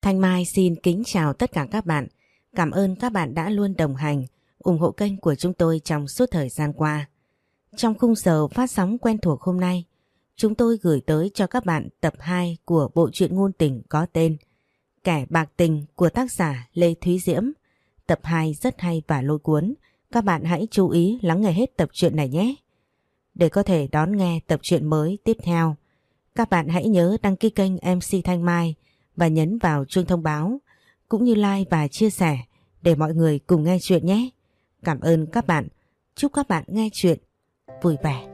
Thanh Mai xin kính chào tất cả các bạn. Cảm ơn các bạn đã luôn đồng hành, ủng hộ kênh của chúng tôi trong suốt thời gian qua. Trong khung giờ phát sóng quen thuộc hôm nay, chúng tôi gửi tới cho các bạn tập 2 của bộ truyện ngôn tình có tên Kẻ bạc tình của tác giả Lê Thúy Diễm. Tập 2 rất hay và lôi cuốn, các bạn hãy chú ý lắng nghe hết tập truyện này nhé. Để có thể đón nghe tập truyện mới tiếp theo, các bạn hãy nhớ đăng ký kênh MC Thanh Mai và nhấn vào chuông thông báo, cũng như like và chia sẻ để mọi người cùng nghe chuyện nhé. Cảm ơn các bạn. Chúc các bạn nghe chuyện vui vẻ.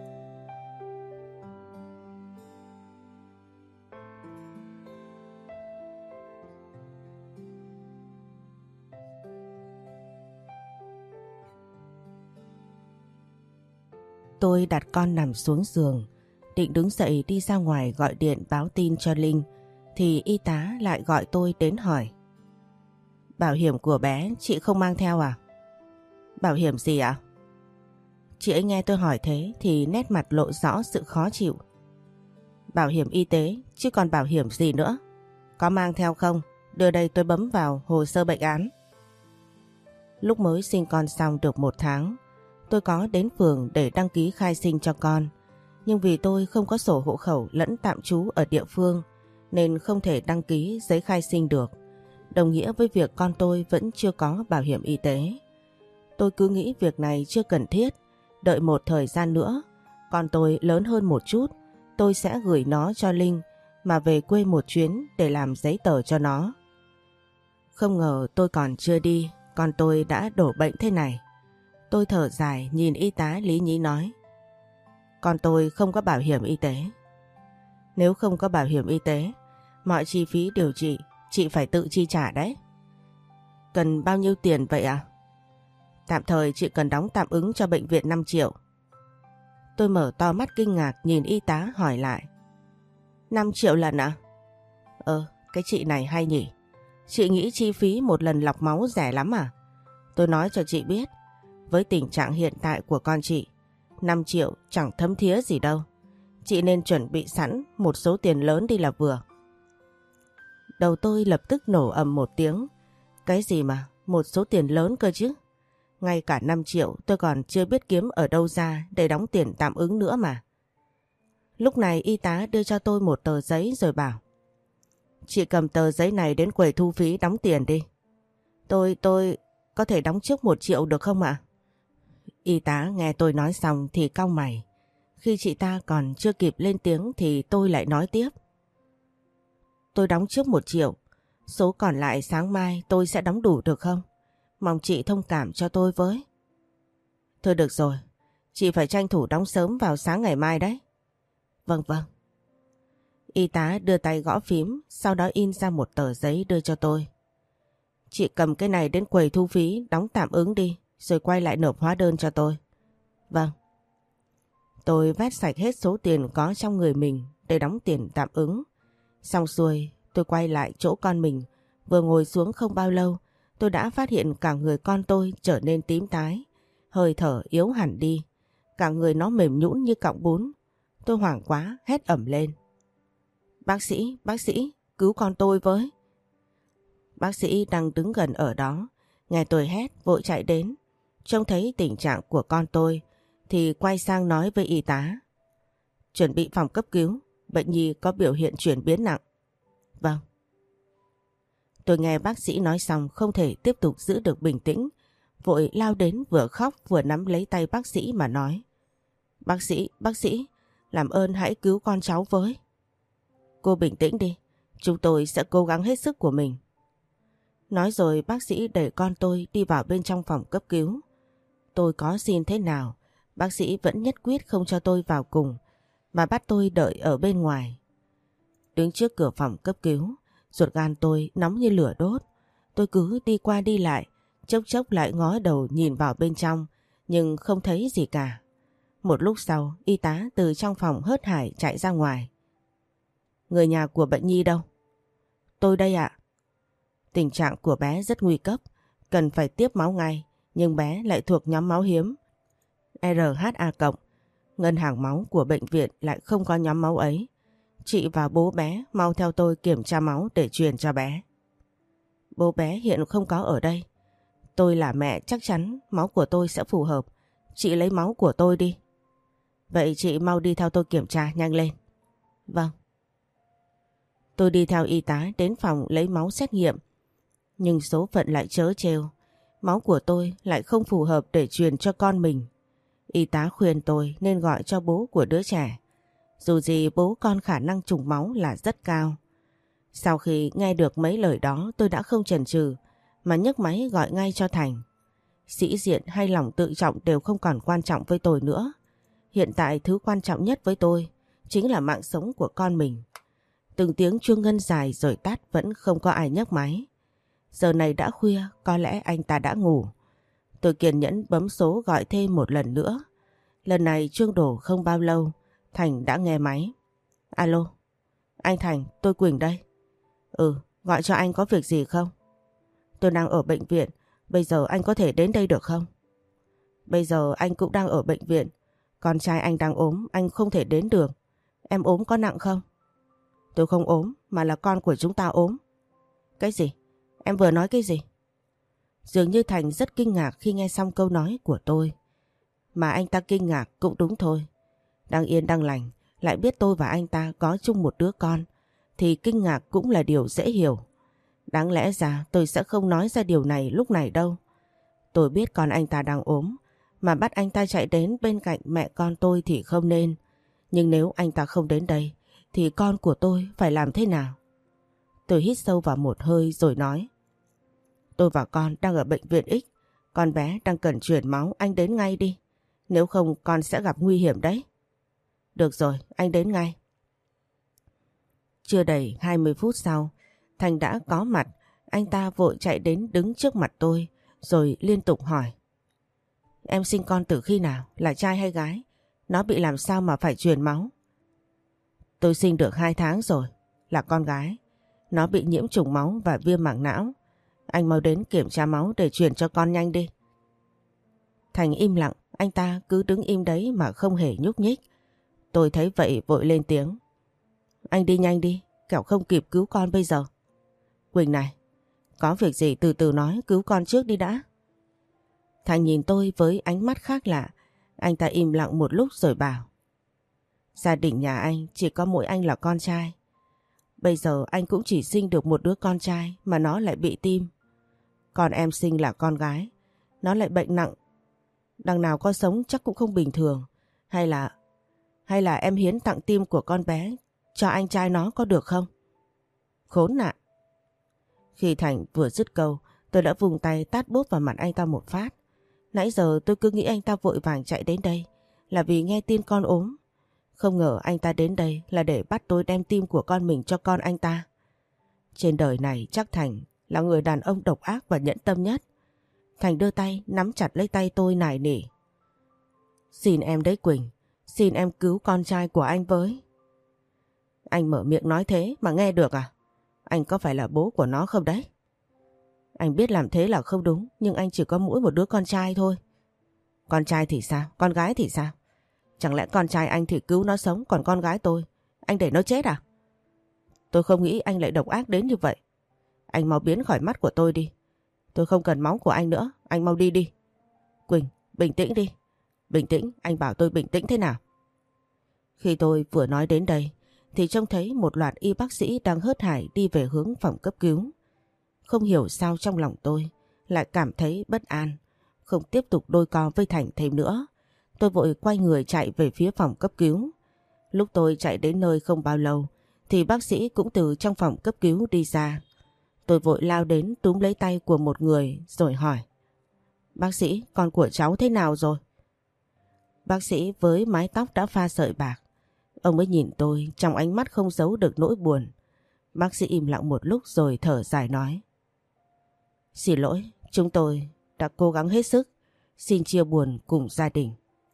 Tôi đặt con nằm xuống giường, định đứng dậy đi ra ngoài gọi điện báo tin cho Linh, thì y tá lại gọi tôi đến hỏi. Bảo hiểm của bé chị không mang theo à? Bảo hiểm gì ạ? Chị ấy nghe tôi hỏi thế thì nét mặt lộ rõ sự khó chịu. Bảo hiểm y tế chứ còn bảo hiểm gì nữa? Có mang theo không? Đưa đây tôi bấm vào hồ sơ bệnh án. Lúc mới sinh con xong được 1 tháng, tôi có đến phường để đăng ký khai sinh cho con. Nhưng vì tôi không có sổ hộ khẩu lẫn tạm trú ở địa phương nên không thể đăng ký giấy khai sinh được. Đồng nghĩa với việc con tôi vẫn chưa có bảo hiểm y tế. Tôi cứ nghĩ việc này chưa cần thiết. Đợi một thời gian nữa, con tôi lớn hơn một chút, tôi sẽ gửi nó cho Linh mà về quê một chuyến để làm giấy tờ cho nó. Không ngờ tôi còn chưa đi, con tôi đã đổ bệnh thế này. Tôi thở dài nhìn y tá lý nhí nói. Con tôi không có bảo hiểm y tế. Nếu không có bảo hiểm y tế, mọi chi phí điều trị chị phải tự chi trả đấy. Cần bao nhiêu tiền vậy ạ? Tạm thời chị cần đóng tạm ứng cho bệnh viện 5 triệu. Tôi mở to mắt kinh ngạc nhìn y tá hỏi lại. 5 triệu lần ạ? Cái chị này hay nhỉ. Chị nghĩ chi phí một lần lọc máu rẻ lắm à? Tôi nói cho chị biết, với tình trạng hiện tại của con chị, 5 triệu chẳng thấm thía gì đâu. Chị nên chuẩn bị sẵn một số tiền lớn đi là vừa. Đầu tôi lập tức nổ ầm một tiếng. Cái gì mà một số tiền lớn cơ chứ? Ngay cả 5 triệu tôi còn chưa biết kiếm ở đâu ra để đóng tiền tạm ứng nữa mà. Lúc này y tá đưa cho tôi một tờ giấy rồi bảo. Chị cầm tờ giấy này đến quầy thu phí đóng tiền đi. Tôi có thể đóng trước 1 triệu được không ạ? Y tá nghe tôi nói xong thì cau mày. Khi chị ta còn chưa kịp lên tiếng thì tôi lại nói tiếp. Tôi đóng trước 1 triệu, số còn lại sáng mai tôi sẽ đóng đủ được không? Mong chị thông cảm cho tôi với. Thôi được rồi, chị phải tranh thủ đóng sớm vào sáng ngày mai đấy. Vâng. Y tá đưa tay gõ phím, sau đó in ra một tờ giấy đưa cho tôi. Chị cầm cái này đến quầy thu phí đóng tạm ứng đi, rồi quay lại nộp hóa đơn cho tôi. Vâng. Tôi vét sạch hết số tiền có trong người mình để đóng tiền tạm ứng. Xong xuôi, tôi quay lại chỗ con mình. Vừa ngồi xuống không bao lâu, tôi đã phát hiện cả người con tôi trở nên tím tái, hơi thở yếu hẳn đi. Cả người nó mềm nhũn như cọng bún. Tôi hoảng quá, hét ẩm lên. Bác sĩ, cứu con tôi với. Bác sĩ đang đứng gần ở đó, nghe tôi hét vội chạy đến. Trông thấy tình trạng của con tôi thì quay sang nói với y tá. Chuẩn bị phòng cấp cứu, bệnh nhi có biểu hiện chuyển biến nặng. Vâng. Tôi nghe bác sĩ nói xong không thể tiếp tục giữ được bình tĩnh, vội lao đến vừa khóc vừa nắm lấy tay bác sĩ mà nói. Bác sĩ, làm ơn hãy cứu con cháu với. Cô bình tĩnh đi, chúng tôi sẽ cố gắng hết sức của mình. Nói rồi bác sĩ đẩy con tôi đi vào bên trong phòng cấp cứu. Tôi có xin thế nào, bác sĩ vẫn nhất quyết không cho tôi vào cùng, mà bắt tôi đợi ở bên ngoài. Đứng trước cửa phòng cấp cứu, ruột gan tôi nóng như lửa đốt. Tôi cứ đi qua đi lại, chốc chốc lại ngó đầu nhìn vào bên trong, nhưng không thấy gì cả. Một lúc sau, y tá từ trong phòng hớt hải chạy ra ngoài. Người nhà của bệnh nhi đâu? Tôi đây ạ. Tình trạng của bé rất nguy cấp, cần phải tiếp máu ngay, nhưng bé lại thuộc nhóm máu hiếm RH+. Ngân hàng máu của bệnh viện lại không có nhóm máu ấy. chị và bố bé mau theo tôi kiểm tra máu để truyền cho bé. Bố bé hiện không có ở đây. Tôi là mẹ chắc chắn máu của tôi sẽ phù hợp. Chị lấy máu của tôi đi. Vậy chị mau đi theo tôi kiểm tra nhanh lên. Vâng. Tôi đi theo y tá đến phòng lấy máu xét nghiệm. Nhưng số phận lại trớ trêu. Máu của tôi lại không phù hợp để truyền cho con mình. Y tá khuyên tôi nên gọi cho bố của đứa trẻ. Dù gì bố con khả năng trùng máu là rất cao. Sau khi nghe được mấy lời đó tôi đã không chần chừ mà nhấc máy gọi ngay cho Thành. Sĩ diện hay lòng tự trọng đều không còn quan trọng với tôi nữa. Hiện tại thứ quan trọng nhất với tôi chính là mạng sống của con mình. Từng tiếng chuông ngân dài rồi tắt vẫn không có ai nhấc máy. Giờ này đã khuya, có lẽ anh ta đã ngủ. Tôi kiên nhẫn bấm số gọi thêm một lần nữa. Lần này chuông đổ không bao lâu, Thành đã nghe máy. Alo, anh Thành, tôi Quỳnh đây. Gọi cho anh có việc gì không? Tôi đang ở bệnh viện, bây giờ anh có thể đến đây được không? Bây giờ anh cũng đang ở bệnh viện, con trai anh đang ốm, anh không thể đến được. Em ốm có nặng không? Tôi không ốm, mà là con của chúng ta ốm. Cái gì? Em vừa nói cái gì? Dường như Thành rất kinh ngạc khi nghe xong câu nói của tôi. Mà anh ta kinh ngạc cũng đúng thôi. Đang yên đang lành, lại biết tôi và anh ta có chung một đứa con, thì kinh ngạc cũng là điều dễ hiểu. Đáng lẽ ra tôi sẽ không nói ra điều này lúc này đâu. Tôi biết con anh ta đang ốm, mà bắt anh ta chạy đến bên cạnh mẹ con tôi thì không nên. Nhưng nếu anh ta không đến đây, thì con của tôi phải làm thế nào? Tôi hít sâu vào một hơi rồi nói. Tôi và con đang ở bệnh viện X, con bé đang cần chuyển máu, anh đến ngay đi. Nếu không con sẽ gặp nguy hiểm đấy. Được rồi, anh đến ngay. Chưa đầy 20 phút sau, Thành đã có mặt. Anh ta vội chạy đến đứng trước mặt tôi, rồi liên tục hỏi. Em sinh con từ khi nào? Là trai hay gái? Nó bị làm sao mà phải truyền máu? Tôi sinh được 2 tháng rồi, là con gái. Nó bị nhiễm trùng máu và viêm mảng não. Anh mau đến kiểm tra máu để truyền cho con nhanh đi. Thành im lặng, anh ta cứ đứng im đấy mà không hề nhúc nhích. Tôi thấy vậy vội lên tiếng. Anh đi nhanh đi, kẻo không kịp cứu con bây giờ. Quỳnh này, có việc gì từ từ nói, cứu con trước đi đã. Thành nhìn tôi với ánh mắt khác lạ. Anh ta im lặng một lúc rồi bảo. Gia đình nhà anh chỉ có mỗi anh là con trai. Bây giờ anh cũng chỉ sinh được một đứa con trai mà nó lại bị tim. Còn em sinh là con gái, nó lại bệnh nặng. Đằng nào có sống chắc cũng không bình thường. Hay là em hiến tặng tim của con bé cho anh trai nó có được không? Khốn nạn. Khi Thành vừa dứt câu, tôi đã vùng tay tát bốp vào mặt anh ta một phát. Nãy giờ tôi cứ nghĩ anh ta vội vàng chạy đến đây là vì nghe tin con ốm. Không ngờ anh ta đến đây là để bắt tôi đem tim của con mình cho con anh ta. Trên đời này chắc Thành là người đàn ông độc ác và nhẫn tâm nhất. Thành đưa tay nắm chặt lấy tay tôi nài nỉ. Xin em đấy Quỳnh, xin em cứu con trai của anh với. Anh mở miệng nói thế mà nghe được à? Anh có phải là bố của nó không đấy? Anh biết làm thế là không đúng, nhưng anh chỉ có mỗi một đứa con trai thôi. Con trai thì sao? Con gái thì sao? Chẳng lẽ con trai anh thì cứu nó sống, còn con gái tôi, anh để nó chết à? Tôi không nghĩ anh lại độc ác đến như vậy. Anh mau biến khỏi mắt của tôi đi. Tôi không cần máu của anh nữa, anh mau đi đi. Quỳnh, bình tĩnh đi. Bình tĩnh, anh bảo tôi bình tĩnh thế nào? Khi tôi vừa nói đến đây, thì trông thấy một loạt y bác sĩ đang hớt hải đi về hướng phòng cấp cứu. Không hiểu sao trong lòng tôi lại cảm thấy bất an, không tiếp tục đôi co với Thành thêm nữa. Tôi vội quay người chạy về phía phòng cấp cứu. Lúc tôi chạy đến nơi không bao lâu, thì bác sĩ cũng từ trong phòng cấp cứu đi ra. Tôi vội lao đến túm lấy tay của một người rồi hỏi. Bác sĩ, con của cháu thế nào rồi? Bác sĩ với mái tóc đã pha sợi bạc. Ông mới nhìn tôi trong ánh mắt không giấu được nỗi buồn. Bác sĩ im lặng một lúc rồi thở dài nói. Xin lỗi, chúng tôi đã cố gắng hết sức. Xin chia buồn cùng gia đình.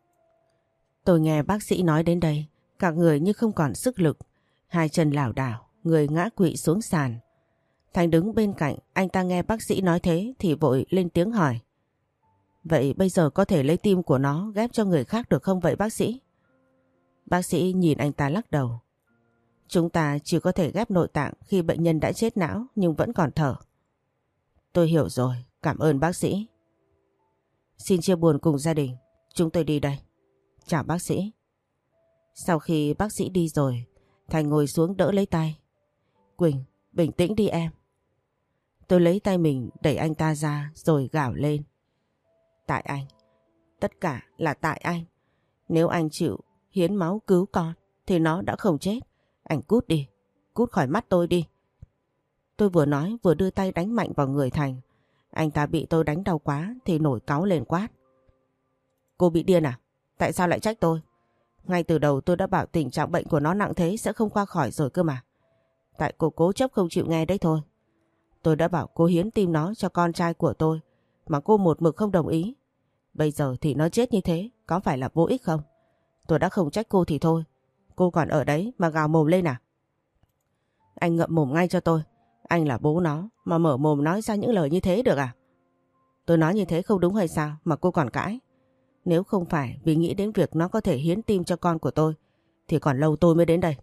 Tôi nghe bác sĩ nói đến đây, cả người như không còn sức lực. Hai chân lảo đảo, người ngã quỵ xuống sàn. Thành đứng bên cạnh, anh ta nghe bác sĩ nói thế thì vội lên tiếng hỏi. Vậy bây giờ có thể lấy tim của nó ghép cho người khác được không vậy bác sĩ? Bác sĩ nhìn anh ta lắc đầu. Chúng ta chỉ có thể ghép nội tạng khi bệnh nhân đã chết não nhưng vẫn còn thở. Tôi hiểu rồi, cảm ơn bác sĩ. Xin chia buồn cùng gia đình, chúng tôi đi đây. Chào bác sĩ. Sau khi bác sĩ đi rồi, Thành ngồi xuống đỡ lấy tay. Quỳnh, bình tĩnh đi em. Tôi lấy tay mình đẩy anh ta ra rồi gào lên. Tại anh, tất cả là tại anh. Nếu anh chịu hiến máu cứu con thì nó đã không chết. Anh cút đi, cút khỏi mắt tôi đi. Tôi vừa nói vừa đưa tay đánh mạnh vào người Thành. Anh ta bị tôi đánh đau quá thì nổi cáu lên quát. Cô bị điên à? Tại sao lại trách tôi? Ngay từ đầu tôi đã bảo tình trạng bệnh của nó nặng thế sẽ không qua khỏi rồi cơ mà. Tại cô cố chấp không chịu nghe đấy thôi. Tôi đã bảo cô hiến tim nó cho con trai của tôi mà cô một mực không đồng ý. Bây giờ thì nó chết như thế, có phải là vô ích không? Tôi đã không trách cô thì thôi. Cô còn ở đấy mà gào mồm lên à? Anh ngậm mồm ngay cho tôi. Anh là bố nó mà mở mồm nói ra những lời như thế được à? Tôi nói như thế không đúng hay sao mà cô còn cãi? Nếu không phải vì nghĩ đến việc nó có thể hiến tim cho con của tôi thì còn lâu tôi mới đến đây.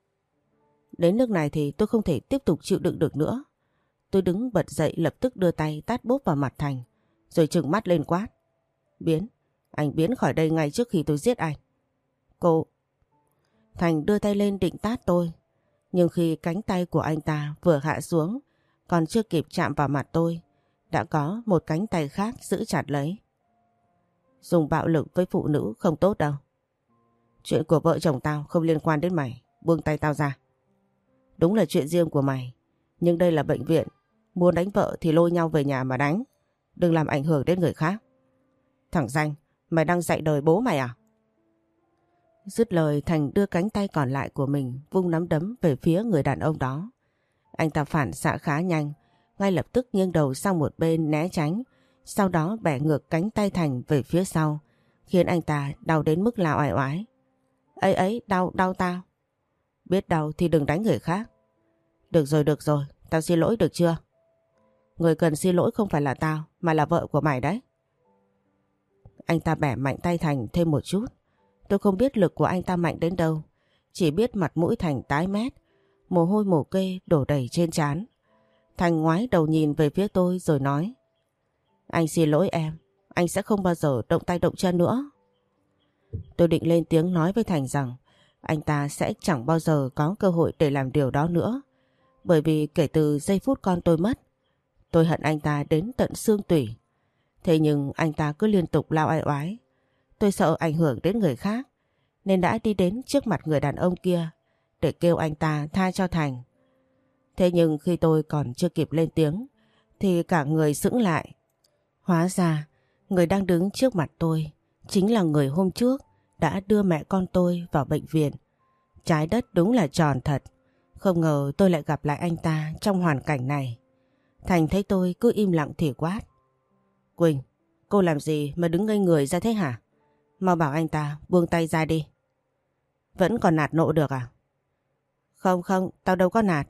Đến nước này thì tôi không thể tiếp tục chịu đựng được nữa. Tôi đứng bật dậy lập tức đưa tay tát bốp vào mặt Thành rồi trừng mắt lên quát. Biến, anh biến khỏi đây ngay trước khi tôi giết anh. Cô... Thành đưa tay lên định tát tôi. Nhưng khi cánh tay của anh ta vừa hạ xuống còn chưa kịp chạm vào mặt tôi đã có một cánh tay khác giữ chặt lấy. Dùng bạo lực với phụ nữ không tốt đâu. Chuyện của vợ chồng tao không liên quan đến mày. Buông tay tao ra. Đúng là chuyện riêng của mày. Nhưng đây là bệnh viện. Muốn đánh vợ thì lôi nhau về nhà mà đánh. Đừng làm ảnh hưởng đến người khác. Thằng danh, mày đang dạy đời bố mày à? Dứt lời Thành đưa cánh tay còn lại của mình vung nắm đấm về phía người đàn ông đó. Anh ta phản xạ khá nhanh. Ngay lập tức nghiêng đầu sang một bên né tránh. Sau đó bẻ ngược cánh tay Thành về phía sau, khiến anh ta đau đến mức la oai oái. Ấy, đau tao. Biết đau thì đừng đánh người khác. Được rồi, tao xin lỗi được chưa? Người cần xin lỗi không phải là tao, mà là vợ của mày đấy. Anh ta bẻ mạnh tay Thành thêm một chút. Tôi không biết lực của anh ta mạnh đến đâu, chỉ biết mặt mũi Thành tái mét, mồ hôi mồ kê đổ đầy trên trán. Thành ngoái đầu nhìn về phía tôi rồi nói. Anh xin lỗi em, anh sẽ không bao giờ động tay động chân nữa. Tôi định lên tiếng nói với Thành rằng anh ta sẽ chẳng bao giờ có cơ hội để làm điều đó nữa. Bởi vì kể từ giây phút con tôi mất, tôi hận anh ta đến tận xương tủy. Thế nhưng anh ta cứ liên tục lao ai oái. Tôi sợ ảnh hưởng đến người khác, nên đã đi đến trước mặt người đàn ông kia để kêu anh ta tha cho Thành. Thế nhưng khi tôi còn chưa kịp lên tiếng, thì cả người sững lại. Hóa ra, người đang đứng trước mặt tôi chính là người hôm trước đã đưa mẹ con tôi vào bệnh viện. Trái đất đúng là tròn thật. Không ngờ tôi lại gặp lại anh ta trong hoàn cảnh này. Thành thấy tôi cứ im lặng thì quát. Quỳnh, cô làm gì mà đứng ngây người ra thế hả? Mau bảo anh ta buông tay ra đi. Vẫn còn nạt nộ được à? Không, tao đâu có nạt.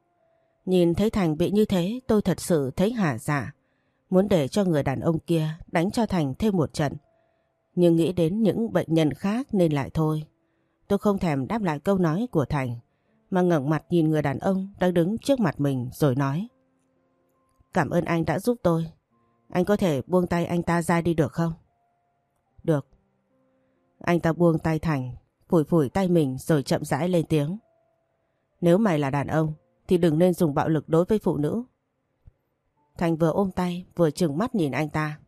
Nhìn thấy Thành bị như thế tôi thật sự thấy hả dạ. Muốn để cho người đàn ông kia đánh cho Thành thêm một trận. Nhưng nghĩ đến những bệnh nhân khác nên lại thôi. Tôi không thèm đáp lại câu nói của Thành, mà ngẩng mặt nhìn người đàn ông đang đứng trước mặt mình rồi nói. Cảm ơn anh đã giúp tôi. Anh có thể buông tay anh ta ra đi được không? Được. Anh ta buông tay Thành, phủi phủi tay mình rồi chậm rãi lên tiếng. Nếu mày là đàn ông thì đừng nên dùng bạo lực đối với phụ nữ. Thành vừa ôm tay vừa trừng mắt nhìn anh ta.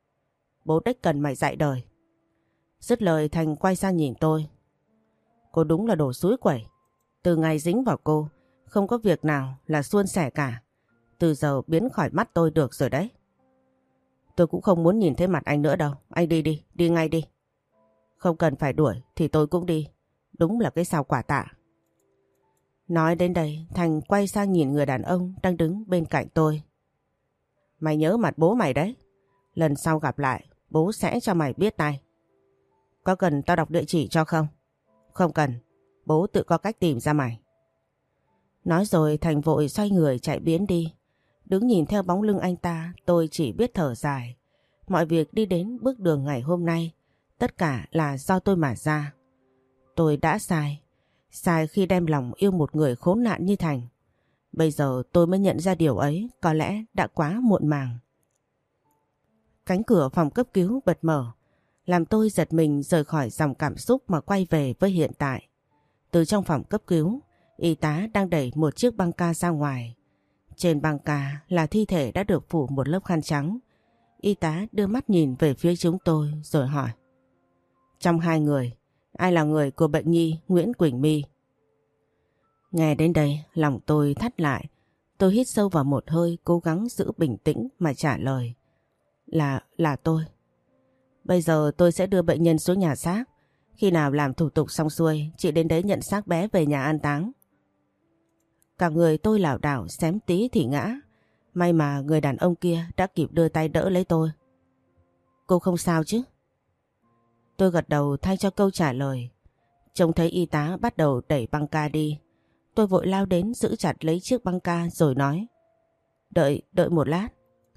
Bố đếch cần mày dạy đời. Dứt lời Thành quay sang nhìn tôi. Cô đúng là đồ xúi quẩy. Từ ngày dính vào cô, không có việc nào là suôn sẻ cả. Từ giờ biến khỏi mắt tôi được rồi đấy. Tôi cũng không muốn nhìn thấy mặt anh nữa đâu. Anh đi ngay đi. Không cần phải đuổi thì tôi cũng đi. Đúng là cái sao quả tạ. Nói đến đây, Thành quay sang nhìn người đàn ông đang đứng bên cạnh tôi. Mày nhớ mặt bố mày đấy. Lần sau gặp lại, bố sẽ cho mày biết tay. Có cần tao đọc địa chỉ cho không? Không cần, bố tự có cách tìm ra mày. Nói rồi Thành vội xoay người chạy biến đi. Đứng nhìn theo bóng lưng anh ta, tôi chỉ biết thở dài. Mọi việc đi đến bước đường ngày hôm nay, tất cả là do tôi mà ra. Tôi đã sai. Sai khi đem lòng yêu một người khốn nạn như Thành. Bây giờ tôi mới nhận ra điều ấy có lẽ đã quá muộn màng. Cánh cửa phòng cấp cứu bật mở, làm tôi giật mình rời khỏi dòng cảm xúc mà quay về với hiện tại. Từ trong phòng cấp cứu, y tá đang đẩy một chiếc băng ca ra ngoài. Trên băng ca là thi thể đã được phủ một lớp khăn trắng. Y tá đưa mắt nhìn về phía chúng tôi rồi hỏi. Trong hai người, ai là người của bệnh nhi Nguyễn Quỳnh My? Nghe đến đây, lòng tôi thắt lại. Tôi hít sâu vào một hơi, cố gắng giữ bình tĩnh mà trả lời. Là tôi. Bây giờ tôi sẽ đưa bệnh nhân xuống nhà xác. Khi nào làm thủ tục xong xuôi, chị đến đấy nhận xác bé về nhà an táng. Cả người tôi lảo đảo xém tí thì ngã. May mà người đàn ông kia đã kịp đưa tay đỡ lấy tôi. Cô không sao chứ? Tôi gật đầu thay cho câu trả lời. Trông thấy y tá bắt đầu đẩy băng ca đi. Tôi vội lao đến giữ chặt lấy chiếc băng ca rồi nói. Đợi một lát.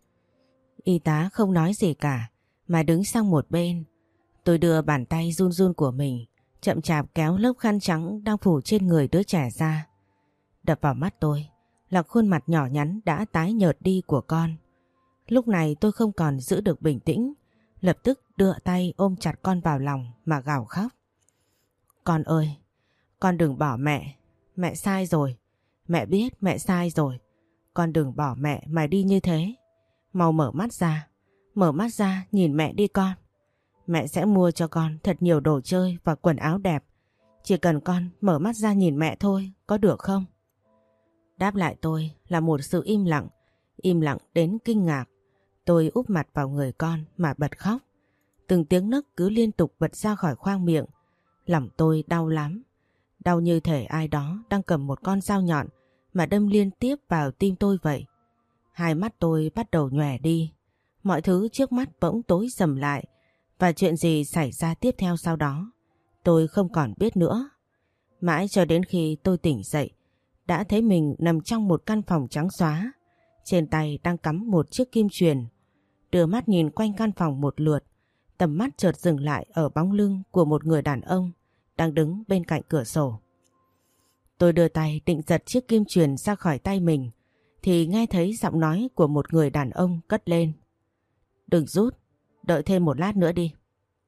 Y tá không nói gì cả mà đứng sang một bên. Tôi đưa bàn tay run run của mình chậm chạp kéo lớp khăn trắng đang phủ trên người đứa trẻ ra. Đập vào mắt tôi là khuôn mặt nhỏ nhắn đã tái nhợt đi của con. Lúc này tôi không còn giữ được bình tĩnh, lập tức đưa tay ôm chặt con vào lòng mà gào khóc. Con ơi, con đừng bỏ mẹ. Mẹ sai rồi. Mẹ biết mẹ sai rồi. Con đừng bỏ mẹ mà đi như thế. Mau mở mắt ra. Mở mắt ra nhìn mẹ đi con. Mẹ sẽ mua cho con thật nhiều đồ chơi và quần áo đẹp. Chỉ cần con mở mắt ra nhìn mẹ thôi, có được không? Đáp lại tôi là một sự im lặng đến kinh ngạc. Tôi úp mặt vào người con mà bật khóc. Từng tiếng nấc cứ liên tục bật ra khỏi khoang miệng. Lòng tôi đau lắm. Đau như thể ai đó đang cầm một con dao nhọn mà đâm liên tiếp vào tim tôi vậy. Hai mắt tôi bắt đầu nhòe đi. Mọi thứ trước mắt bỗng tối sầm lại. Và chuyện gì xảy ra tiếp theo sau đó tôi không còn biết nữa. Mãi cho đến khi tôi tỉnh dậy, đã thấy mình nằm trong một căn phòng trắng xóa. Trên tay đang cắm một chiếc kim chuyền. Đưa mắt nhìn quanh căn phòng một lượt, tầm mắt chợt dừng lại ở bóng lưng của một người đàn ông đang đứng bên cạnh cửa sổ. Tôi đưa tay định giật chiếc kim chuyền ra khỏi tay mình thì nghe thấy giọng nói của một người đàn ông cất lên. Đừng rút, đợi thêm một lát nữa đi.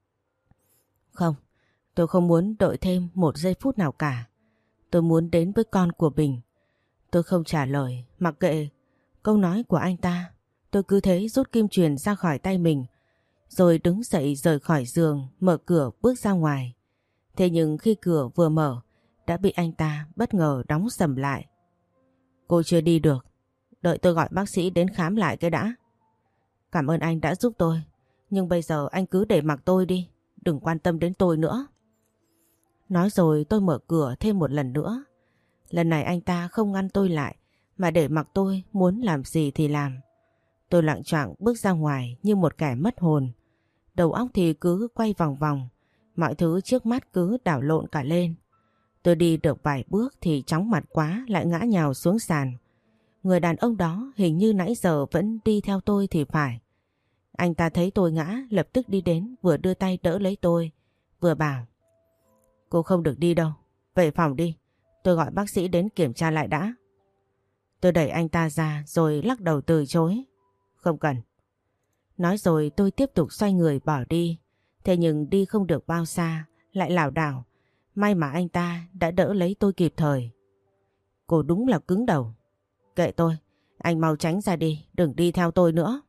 Không, tôi không muốn đợi thêm một giây phút nào cả. Tôi muốn đến với con của mình. Tôi không trả lời, mặc kệ câu nói của anh ta. Tôi cứ thế rút kim chuyền ra khỏi tay mình, rồi đứng dậy rời khỏi giường, mở cửa bước ra ngoài. Thế nhưng khi cửa vừa mở, đã bị anh ta bất ngờ đóng sầm lại. Cô chưa đi được, đợi tôi gọi bác sĩ đến khám lại cái đã. Cảm ơn anh đã giúp tôi, nhưng bây giờ anh cứ để mặc tôi đi, đừng quan tâm đến tôi nữa. Nói rồi tôi mở cửa thêm một lần nữa. Lần này anh ta không ngăn tôi lại, mà để mặc tôi muốn làm gì thì làm. Tôi loạng choạng bước ra ngoài như một kẻ mất hồn. Đầu óc thì cứ quay vòng vòng, mọi thứ trước mắt cứ đảo lộn cả lên. Tôi đi được vài bước thì chóng mặt quá lại ngã nhào xuống sàn. Người đàn ông đó hình như nãy giờ vẫn đi theo tôi thì phải. Anh ta thấy tôi ngã lập tức đi đến, vừa đưa tay đỡ lấy tôi, vừa bảo. Cô không được đi đâu, về phòng đi, tôi gọi bác sĩ đến kiểm tra lại đã. Tôi đẩy anh ta ra rồi lắc đầu từ chối. Không cần. Nói rồi tôi tiếp tục xoay người bỏ đi. Thế nhưng đi không được bao xa, lại lảo đảo. May mà anh ta đã đỡ lấy tôi kịp thời. Cô đúng là cứng đầu. Kệ tôi, anh mau tránh ra đi, đừng đi theo tôi nữa.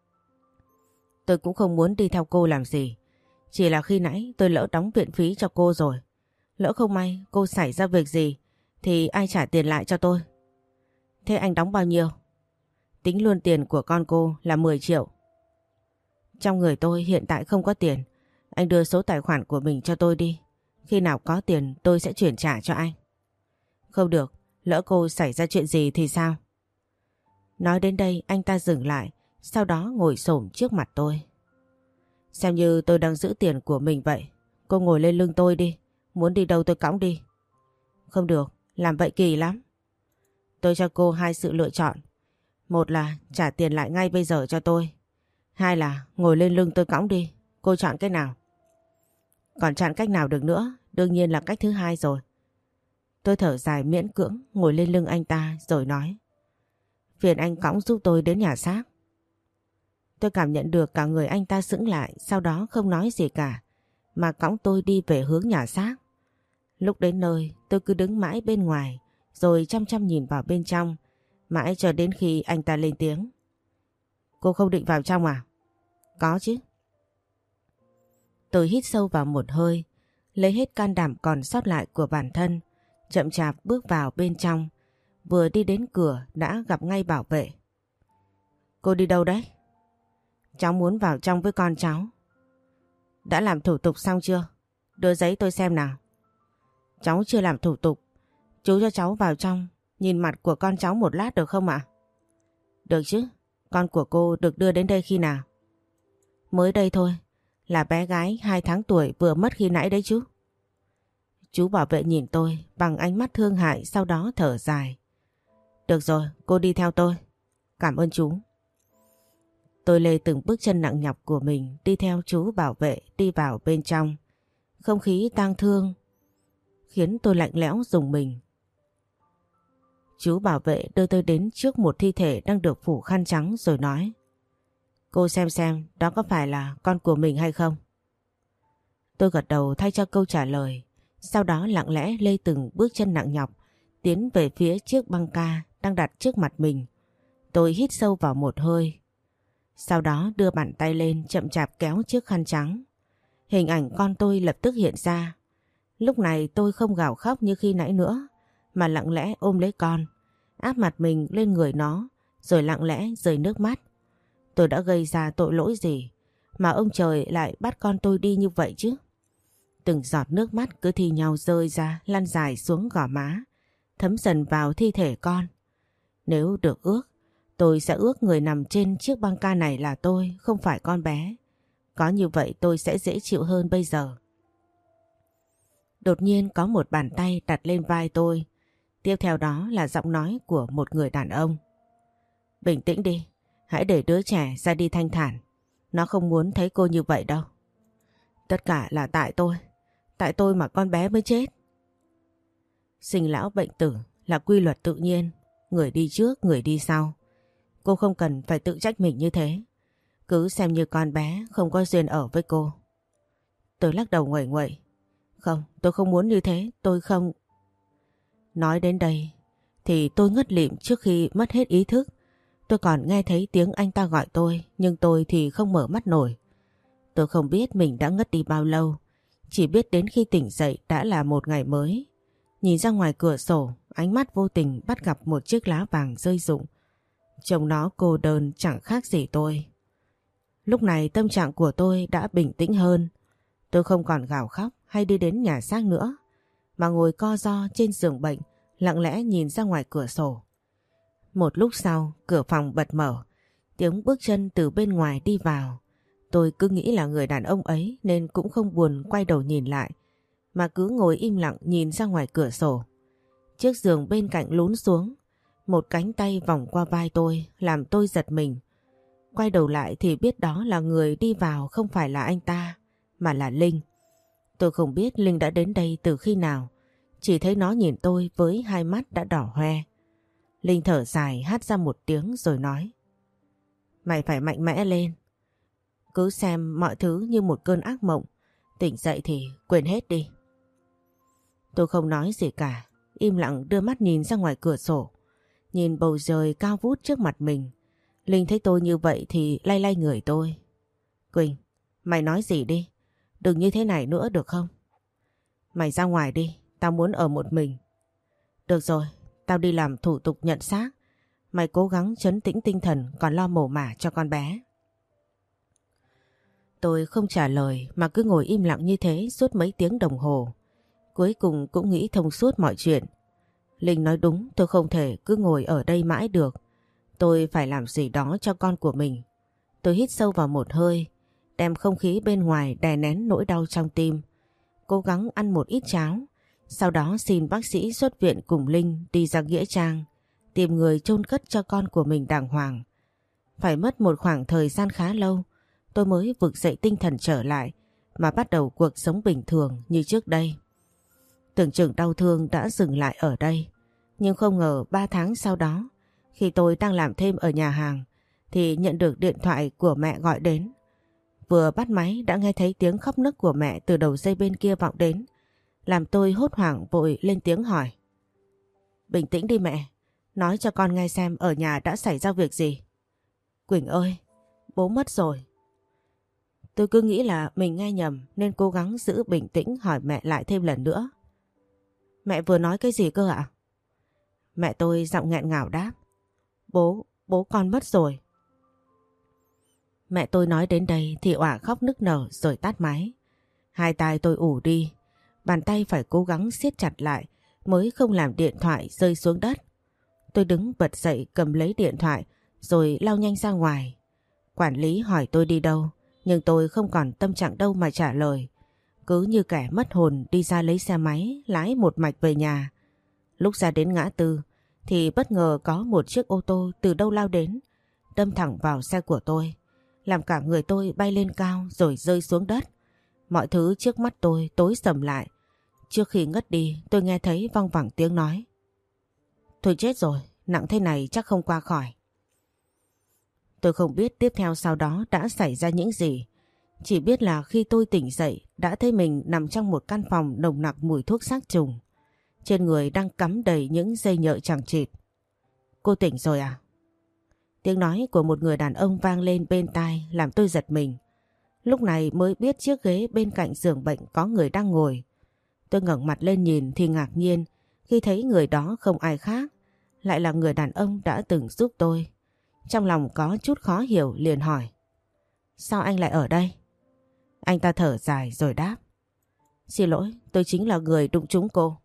Tôi cũng không muốn đi theo cô làm gì. Chỉ là khi nãy tôi lỡ đóng viện phí cho cô rồi. Lỡ không may cô xảy ra việc gì thì ai trả tiền lại cho tôi? Thế anh đóng bao nhiêu? Tính luôn tiền của con cô là 10 triệu. Trong người tôi hiện tại không có tiền. Anh đưa số tài khoản của mình cho tôi đi. Khi nào có tiền tôi sẽ chuyển trả cho anh. Không được, lỡ cô xảy ra chuyện gì thì sao? Nói đến đây anh ta dừng lại, sau đó ngồi xổm trước mặt tôi. Xem như tôi đang giữ tiền của mình vậy. Cô ngồi lên lưng tôi đi, muốn đi đâu tôi cõng đi. Không được, làm vậy kỳ lắm. Tôi cho cô hai sự lựa chọn. Một là trả tiền lại ngay bây giờ cho tôi. Hai là ngồi lên lưng tôi cõng đi. Cô chọn cách nào? Còn chọn cách nào được nữa, đương nhiên là cách thứ hai rồi. Tôi thở dài miễn cưỡng ngồi lên lưng anh ta rồi nói. Phiền anh cõng giúp tôi đến nhà xác. Tôi cảm nhận được cả người anh ta sững lại, sau đó không nói gì cả, mà cõng tôi đi về hướng nhà xác. Lúc đến nơi tôi cứ đứng mãi bên ngoài rồi chăm chăm nhìn vào bên trong, mãi cho đến khi anh ta lên tiếng. Cô không định vào trong à? Có chứ. Tôi hít sâu vào một hơi, lấy hết can đảm còn sót lại của bản thân, chậm chạp bước vào bên trong. Vừa đi đến cửa đã gặp ngay bảo vệ. Cô đi đâu đấy? Cháu muốn vào trong với con cháu. Đã làm thủ tục xong chưa? Đưa giấy tôi xem nào. Cháu chưa làm thủ tục. Chú cho cháu vào trong, nhìn mặt của con cháu một lát được không ạ? Được chứ. Con của cô được đưa đến đây khi nào? Mới đây thôi. Là bé gái 2 tháng tuổi vừa mất khi nãy đấy chú. Chú bảo vệ nhìn tôi bằng ánh mắt thương hại, sau đó thở dài. Được rồi, cô đi theo tôi. Cảm ơn chú. Tôi lê từng bước chân nặng nhọc của mình đi theo chú bảo vệ đi vào bên trong. Không khí tang thương khiến tôi lạnh lẽo rùng mình. Chú bảo vệ đưa tôi đến trước một thi thể đang được phủ khăn trắng rồi nói. Cô xem đó có phải là con của mình hay không? Tôi gật đầu thay cho câu trả lời. Sau đó lặng lẽ lê từng bước chân nặng nhọc tiến về phía chiếc băng ca đang đặt trước mặt mình. Tôi hít sâu vào một hơi. Sau đó đưa bàn tay lên chậm chạp kéo chiếc khăn trắng. Hình ảnh con tôi lập tức hiện ra. Lúc này tôi không gào khóc như khi nãy nữa, mà lặng lẽ ôm lấy con, áp mặt mình lên người nó, rồi lặng lẽ rơi nước mắt. Tôi đã gây ra tội lỗi gì mà ông trời lại bắt con tôi đi như vậy chứ? Từng giọt nước mắt cứ thi nhau rơi ra, lăn dài xuống gò má, thấm dần vào thi thể con. Nếu được ước, tôi sẽ ước người nằm trên chiếc băng ca này là tôi, không phải con bé. Có như vậy tôi sẽ dễ chịu hơn bây giờ. Đột nhiên có một bàn tay đặt lên vai tôi. Tiếp theo đó là giọng nói của một người đàn ông. Bình tĩnh đi, hãy để đứa trẻ ra đi thanh thản. Nó không muốn thấy cô như vậy đâu. Tất cả là tại tôi mà con bé mới chết. Sinh lão bệnh tử là quy luật tự nhiên, người đi trước, người đi sau. Cô không cần phải tự trách mình như thế. Cứ xem như con bé không có duyên ở với cô. Tôi lắc đầu nguậy nguậy. Không, tôi không muốn như thế, tôi không... Nói đến đây thì tôi ngất lịm trước khi mất hết ý thức. Tôi còn nghe thấy tiếng anh ta gọi tôi, nhưng tôi thì không mở mắt nổi. Tôi không biết mình đã ngất đi bao lâu, chỉ biết đến khi tỉnh dậy đã là một ngày mới. Nhìn ra ngoài cửa sổ, ánh mắt vô tình bắt gặp một chiếc lá vàng rơi rụng. Trông nó cô đơn chẳng khác gì tôi. Lúc này tâm trạng của tôi đã bình tĩnh hơn. Tôi không còn gào khóc hay đi đến nhà xác nữa, mà ngồi co ro trên giường bệnh, lặng lẽ nhìn ra ngoài cửa sổ. Một lúc sau, cửa phòng bật mở, tiếng bước chân từ bên ngoài đi vào. Tôi cứ nghĩ là người đàn ông ấy nên cũng không buồn quay đầu nhìn lại, mà cứ ngồi im lặng nhìn ra ngoài cửa sổ. Chiếc giường bên cạnh lún xuống, một cánh tay vòng qua vai tôi làm tôi giật mình. Quay đầu lại thì biết đó là người đi vào không phải là anh ta, mà là Linh. Tôi không biết Linh đã đến đây từ khi nào, chỉ thấy nó nhìn tôi với hai mắt đã đỏ hoe. Linh thở dài hắt ra một tiếng rồi nói. Mày phải mạnh mẽ lên. Cứ xem mọi thứ như một cơn ác mộng, tỉnh dậy thì quên hết đi. Tôi không nói gì cả, im lặng đưa mắt nhìn ra ngoài cửa sổ, nhìn bầu trời cao vút trước mặt mình. Linh thấy tôi như vậy thì lay lay người tôi. Quỳnh, mày nói gì đi, đừng như thế này nữa được không? Mày ra ngoài đi, tao muốn ở một mình. Được rồi, tao đi làm thủ tục nhận xác. Mày cố gắng trấn tĩnh tinh thần còn lo mổ mả cho con bé. Tôi không trả lời mà cứ ngồi im lặng như thế suốt mấy tiếng đồng hồ. Cuối cùng cũng nghĩ thông suốt mọi chuyện. Linh nói đúng, tôi không thể cứ ngồi ở đây mãi được. Tôi phải làm gì đó cho con của mình. Tôi hít sâu vào một hơi, đem không khí bên ngoài đè nén nỗi đau trong tim. Cố gắng ăn một ít cháo, sau đó xin bác sĩ xuất viện cùng Linh đi ra nghĩa trang, tìm người chôn cất cho con của mình đàng hoàng. Phải mất một khoảng thời gian khá lâu, tôi mới vực dậy tinh thần trở lại mà bắt đầu cuộc sống bình thường như trước đây. Tưởng chừng đau thương đã dừng lại ở đây. Nhưng không ngờ 3 tháng sau đó, khi tôi đang làm thêm ở nhà hàng, thì nhận được điện thoại của mẹ gọi đến. Vừa bắt máy đã nghe thấy tiếng khóc nức của mẹ từ đầu dây bên kia vọng đến, làm tôi hốt hoảng vội lên tiếng hỏi. Bình tĩnh đi mẹ, nói cho con nghe xem ở nhà đã xảy ra việc gì. Quỳnh ơi, bố mất rồi. Tôi cứ nghĩ là mình nghe nhầm nên cố gắng giữ bình tĩnh hỏi mẹ lại thêm lần nữa. Mẹ vừa nói cái gì cơ ạ? Mẹ tôi giọng nghẹn ngào đáp. Bố con mất rồi. Mẹ tôi nói đến đây thì òa khóc nức nở rồi tắt máy. Hai tai tôi ù đi, bàn tay phải cố gắng siết chặt lại mới không làm điện thoại rơi xuống đất. Tôi đứng bật dậy cầm lấy điện thoại rồi lao nhanh ra ngoài. Quản lý hỏi tôi đi đâu, nhưng tôi không còn tâm trạng đâu mà trả lời. Cứ như kẻ mất hồn đi ra lấy xe máy lái một mạch về nhà. Lúc ra đến ngã tư thì bất ngờ có một chiếc ô tô từ đâu lao đến, đâm thẳng vào xe của tôi, làm cả người tôi bay lên cao rồi rơi xuống đất. Mọi thứ trước mắt tôi tối sầm lại. Trước khi ngất đi tôi nghe thấy văng vẳng tiếng nói. Thôi chết rồi, nặng thế này chắc không qua khỏi. Tôi không biết tiếp theo sau đó đã xảy ra những gì. Chỉ biết là khi tôi tỉnh dậy đã thấy mình nằm trong một căn phòng nồng nặc mùi thuốc sát trùng. Trên người đang cắm đầy những dây nhợ chằng chịt. Cô tỉnh rồi à? Tiếng nói của một người đàn ông vang lên bên tai làm tôi giật mình. Lúc này mới biết chiếc ghế bên cạnh giường bệnh có người đang ngồi. Tôi ngẩng mặt lên nhìn thì ngạc nhiên khi thấy người đó không ai khác, lại là người đàn ông đã từng giúp tôi. Trong lòng có chút khó hiểu liền hỏi. Sao anh lại ở đây? Anh ta thở dài rồi đáp. Xin lỗi, tôi chính là người đụng trúng cô.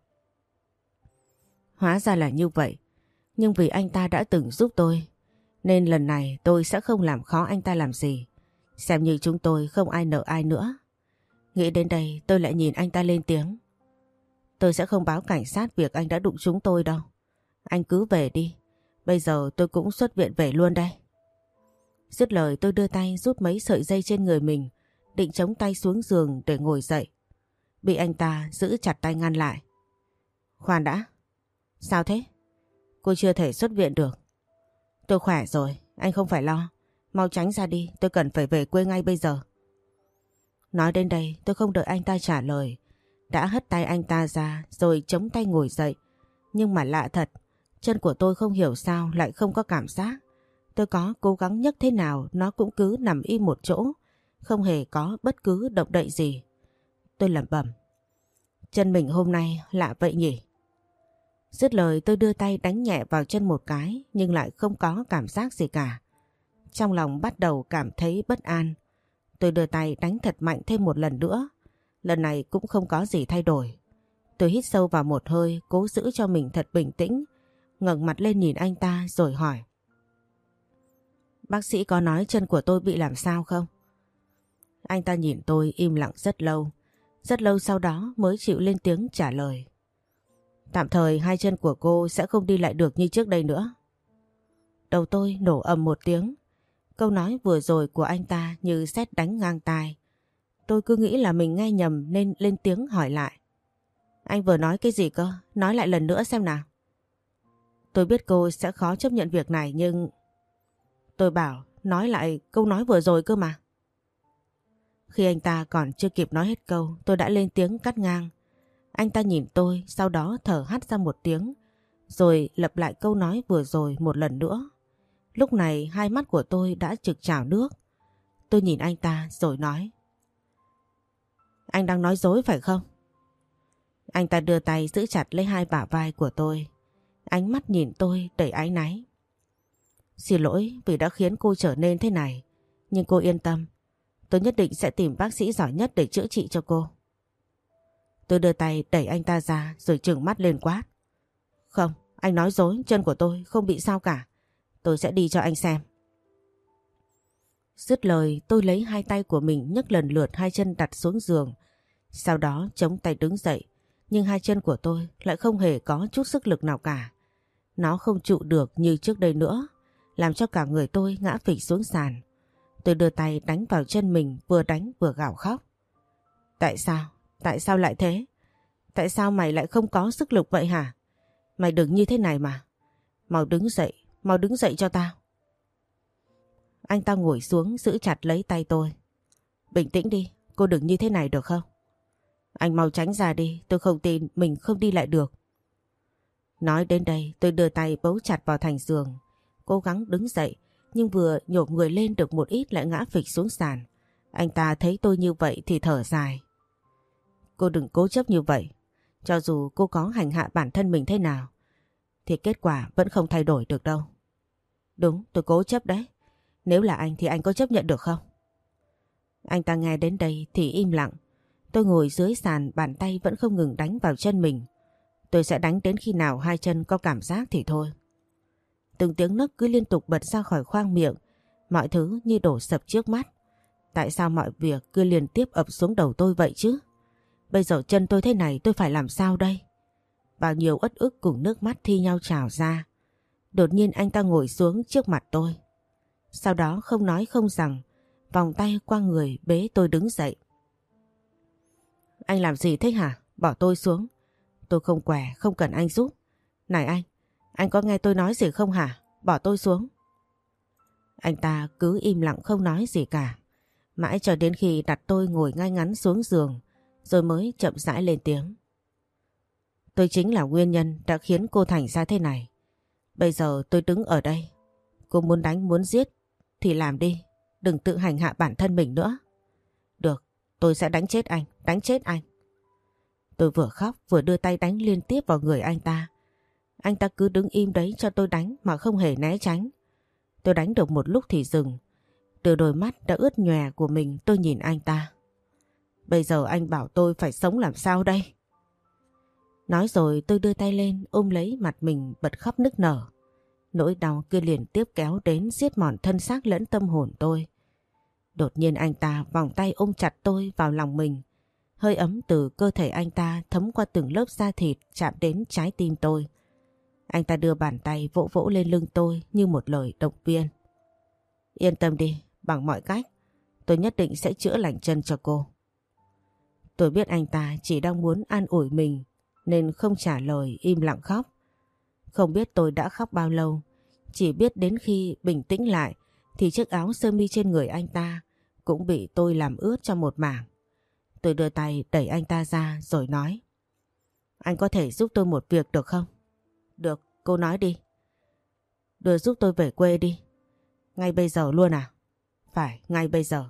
Hóa ra là như vậy. Nhưng vì anh ta đã từng giúp tôi, nên lần này tôi sẽ không làm khó anh ta làm gì. Xem như chúng tôi không ai nợ ai nữa. Nghĩ đến đây tôi lại nhìn anh ta lên tiếng. Tôi sẽ không báo cảnh sát việc anh đã đụng trúng tôi đâu. Anh cứ về đi. Bây giờ tôi cũng xuất viện về luôn đây. Dứt lời tôi đưa tay rút mấy sợi dây trên người mình, định chống tay xuống giường để ngồi dậy. Bị anh ta giữ chặt tay ngăn lại. Khoan đã. Sao thế? Cô chưa thể xuất viện được. Tôi khỏe rồi, anh không phải lo. Mau tránh ra đi, tôi cần phải về quê ngay bây giờ. Nói đến đây tôi không đợi anh ta trả lời, đã hất tay anh ta ra rồi chống tay ngồi dậy. Nhưng mà lạ thật, chân của tôi không hiểu sao lại không có cảm giác. Tôi có cố gắng nhấc thế nào nó cũng cứ nằm im một chỗ, không hề có bất cứ động đậy gì. Tôi lẩm bẩm. Chân mình hôm nay lạ vậy nhỉ? Dứt lời tôi đưa tay đánh nhẹ vào chân một cái nhưng lại không có cảm giác gì cả. Trong lòng bắt đầu cảm thấy bất an. Tôi đưa tay đánh thật mạnh thêm một lần nữa. Lần này cũng không có gì thay đổi. Tôi hít sâu vào một hơi, cố giữ cho mình thật bình tĩnh, ngẩng mặt lên nhìn anh ta rồi hỏi. Bác sĩ có nói chân của tôi bị làm sao không? Anh ta nhìn tôi im lặng rất lâu. Rất lâu sau đó mới chịu lên tiếng trả lời. Tạm thời hai chân của cô sẽ không đi lại được như trước đây nữa. Đầu tôi nổ ầm một tiếng. Câu nói vừa rồi của anh ta như sét đánh ngang tai. Tôi cứ nghĩ là mình nghe nhầm nên lên tiếng hỏi lại. Anh vừa nói cái gì cơ? Nói lại lần nữa xem nào. Tôi biết cô sẽ khó chấp nhận việc này nhưng... Tôi bảo nói lại câu nói vừa rồi cơ mà. Khi anh ta còn chưa kịp nói hết câu, tôi đã lên tiếng cắt ngang. Anh ta nhìn tôi, sau đó thở hắt ra một tiếng, rồi lặp lại câu nói vừa rồi một lần nữa. Lúc này hai mắt của tôi đã trực trào nước. Tôi nhìn anh ta rồi nói. Anh đang nói dối phải không? Anh ta đưa tay giữ chặt lấy hai bả vai của tôi. Ánh mắt nhìn tôi đầy áy náy. Xin lỗi vì đã khiến cô trở nên thế này. Nhưng cô yên tâm. Tôi nhất định sẽ tìm bác sĩ giỏi nhất để chữa trị cho cô. Tôi đưa tay đẩy anh ta ra rồi trừng mắt lên quát. Không, anh nói dối, chân của tôi không bị sao cả. Tôi sẽ đi cho anh xem. Dứt lời tôi lấy hai tay của mình nhấc lần lượt hai chân đặt xuống giường. Sau đó chống tay đứng dậy. Nhưng hai chân của tôi lại không hề có chút sức lực nào cả. Nó không trụ được như trước đây nữa, làm cho cả người tôi ngã phịch xuống sàn. Tôi đưa tay đánh vào chân mình, vừa đánh vừa gào khóc. Tại sao? Tại sao lại thế? Tại sao mày lại không có sức lực vậy hả? Mày đừng như thế này mà. Mau đứng dậy cho tao. Anh ta ngồi xuống giữ chặt lấy tay tôi. Bình tĩnh đi, cô đừng như thế này được không? Anh mau tránh ra đi, tôi không tin mình không đi lại được. Nói đến đây tôi đưa tay bấu chặt vào thành giường, cố gắng đứng dậy nhưng vừa nhổm người lên được một ít lại ngã phịch xuống sàn. Anh ta thấy tôi như vậy thì thở dài. Cô đừng cố chấp như vậy, cho dù cô có hành hạ bản thân mình thế nào thì kết quả vẫn không thay đổi được đâu. Đúng, tôi cố chấp đấy. Nếu là anh thì anh có chấp nhận được không? Anh ta nghe đến đây thì im lặng. Tôi ngồi dưới sàn, bàn tay vẫn không ngừng đánh vào chân mình. Tôi sẽ đánh đến khi nào hai chân có cảm giác thì thôi. Từng tiếng nấc cứ liên tục bật ra khỏi khoang miệng. Mọi thứ như đổ sập trước mắt. Tại sao mọi việc cứ liên tiếp ập xuống đầu tôi vậy chứ? Bây giờ chân tôi thế này tôi phải làm sao đây? Bao nhiêu uất ức cùng nước mắt thi nhau trào ra. Đột nhiên anh ta ngồi xuống trước mặt tôi. Sau đó không nói không rằng, vòng tay qua người bế tôi đứng dậy. Anh làm gì thế hả? Bỏ tôi xuống. Tôi không khỏe, không cần anh giúp. Này anh có nghe tôi nói gì không hả? Bỏ tôi xuống. Anh ta cứ im lặng không nói gì cả. Mãi cho đến khi đặt tôi ngồi ngay ngắn xuống giường, rồi mới chậm rãi lên tiếng. Tôi chính là nguyên nhân đã khiến cô thành ra thế này. Bây giờ tôi đứng ở đây. Cô muốn đánh muốn giết thì làm đi. Đừng tự hành hạ bản thân mình nữa. Được, tôi sẽ đánh chết anh, đánh chết anh. Tôi vừa khóc vừa đưa tay đánh liên tiếp vào người anh ta. Anh ta cứ đứng im đấy cho tôi đánh mà không hề né tránh. Tôi đánh được một lúc thì dừng. Từ đôi mắt đã ướt nhòe của mình tôi nhìn anh ta. Bây giờ anh bảo tôi phải sống làm sao đây? Nói rồi tôi đưa tay lên ôm lấy mặt mình bật khóc nức nở. Nỗi đau kia liền tiếp kéo đến giết mòn thân xác lẫn tâm hồn tôi. Đột nhiên anh ta vòng tay ôm chặt tôi vào lòng mình. Hơi ấm từ cơ thể anh ta thấm qua từng lớp da thịt chạm đến trái tim tôi. Anh ta đưa bàn tay vỗ vỗ lên lưng tôi như một lời động viên. Yên tâm đi, bằng mọi cách, tôi nhất định sẽ chữa lành chân cho cô. Tôi biết anh ta chỉ đang muốn an ủi mình nên không trả lời, im lặng khóc. Không biết tôi đã khóc bao lâu, chỉ biết đến khi bình tĩnh lại thì chiếc áo sơ mi trên người anh ta cũng bị tôi làm ướt cho một mảng. Tôi đưa tay đẩy anh ta ra rồi nói. Anh có thể giúp tôi một việc được không? Được, cô nói đi. Đưa giúp tôi về quê đi. Ngay bây giờ luôn à? Phải, ngay bây giờ.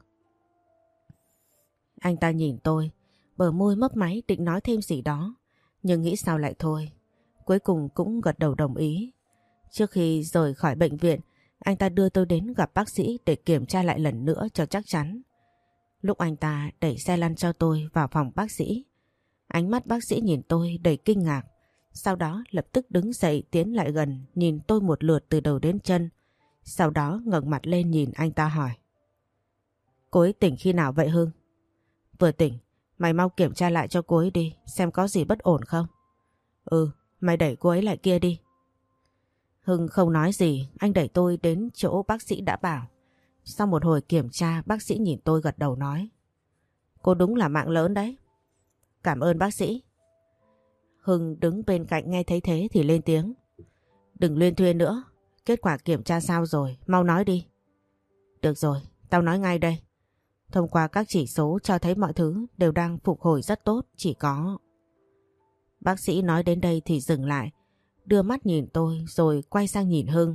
Anh ta nhìn tôi, bờ môi mấp máy định nói thêm gì đó, nhưng nghĩ sao lại thôi. Cuối cùng cũng gật đầu đồng ý. Trước khi rời khỏi bệnh viện, anh ta đưa tôi đến gặp bác sĩ để kiểm tra lại lần nữa cho chắc chắn. Lúc anh ta đẩy xe lăn cho tôi vào phòng bác sĩ, ánh mắt bác sĩ nhìn tôi đầy kinh ngạc. Sau đó lập tức đứng dậy tiến lại gần nhìn tôi một lượt từ đầu đến chân. Sau đó ngẩng mặt lên nhìn anh ta hỏi. Cô ấy tỉnh khi nào vậy Hưng? Vừa tỉnh, mày mau kiểm tra lại cho cô ấy đi, xem có gì bất ổn không. Ừ, mày đẩy cô ấy lại kia đi. Hưng không nói gì, anh đẩy tôi đến chỗ bác sĩ đã bảo. Sau một hồi kiểm tra, bác sĩ nhìn tôi gật đầu nói. Cô đúng là mạng lớn đấy. Cảm ơn bác sĩ. Hưng đứng bên cạnh nghe thấy thế thì lên tiếng. Đừng luyên thuyên nữa, kết quả kiểm tra sao rồi, mau nói đi. Được rồi, tao nói ngay đây. Thông qua các chỉ số cho thấy mọi thứ đều đang phục hồi rất tốt, chỉ có... Bác sĩ nói đến đây thì dừng lại, đưa mắt nhìn tôi rồi quay sang nhìn Hưng.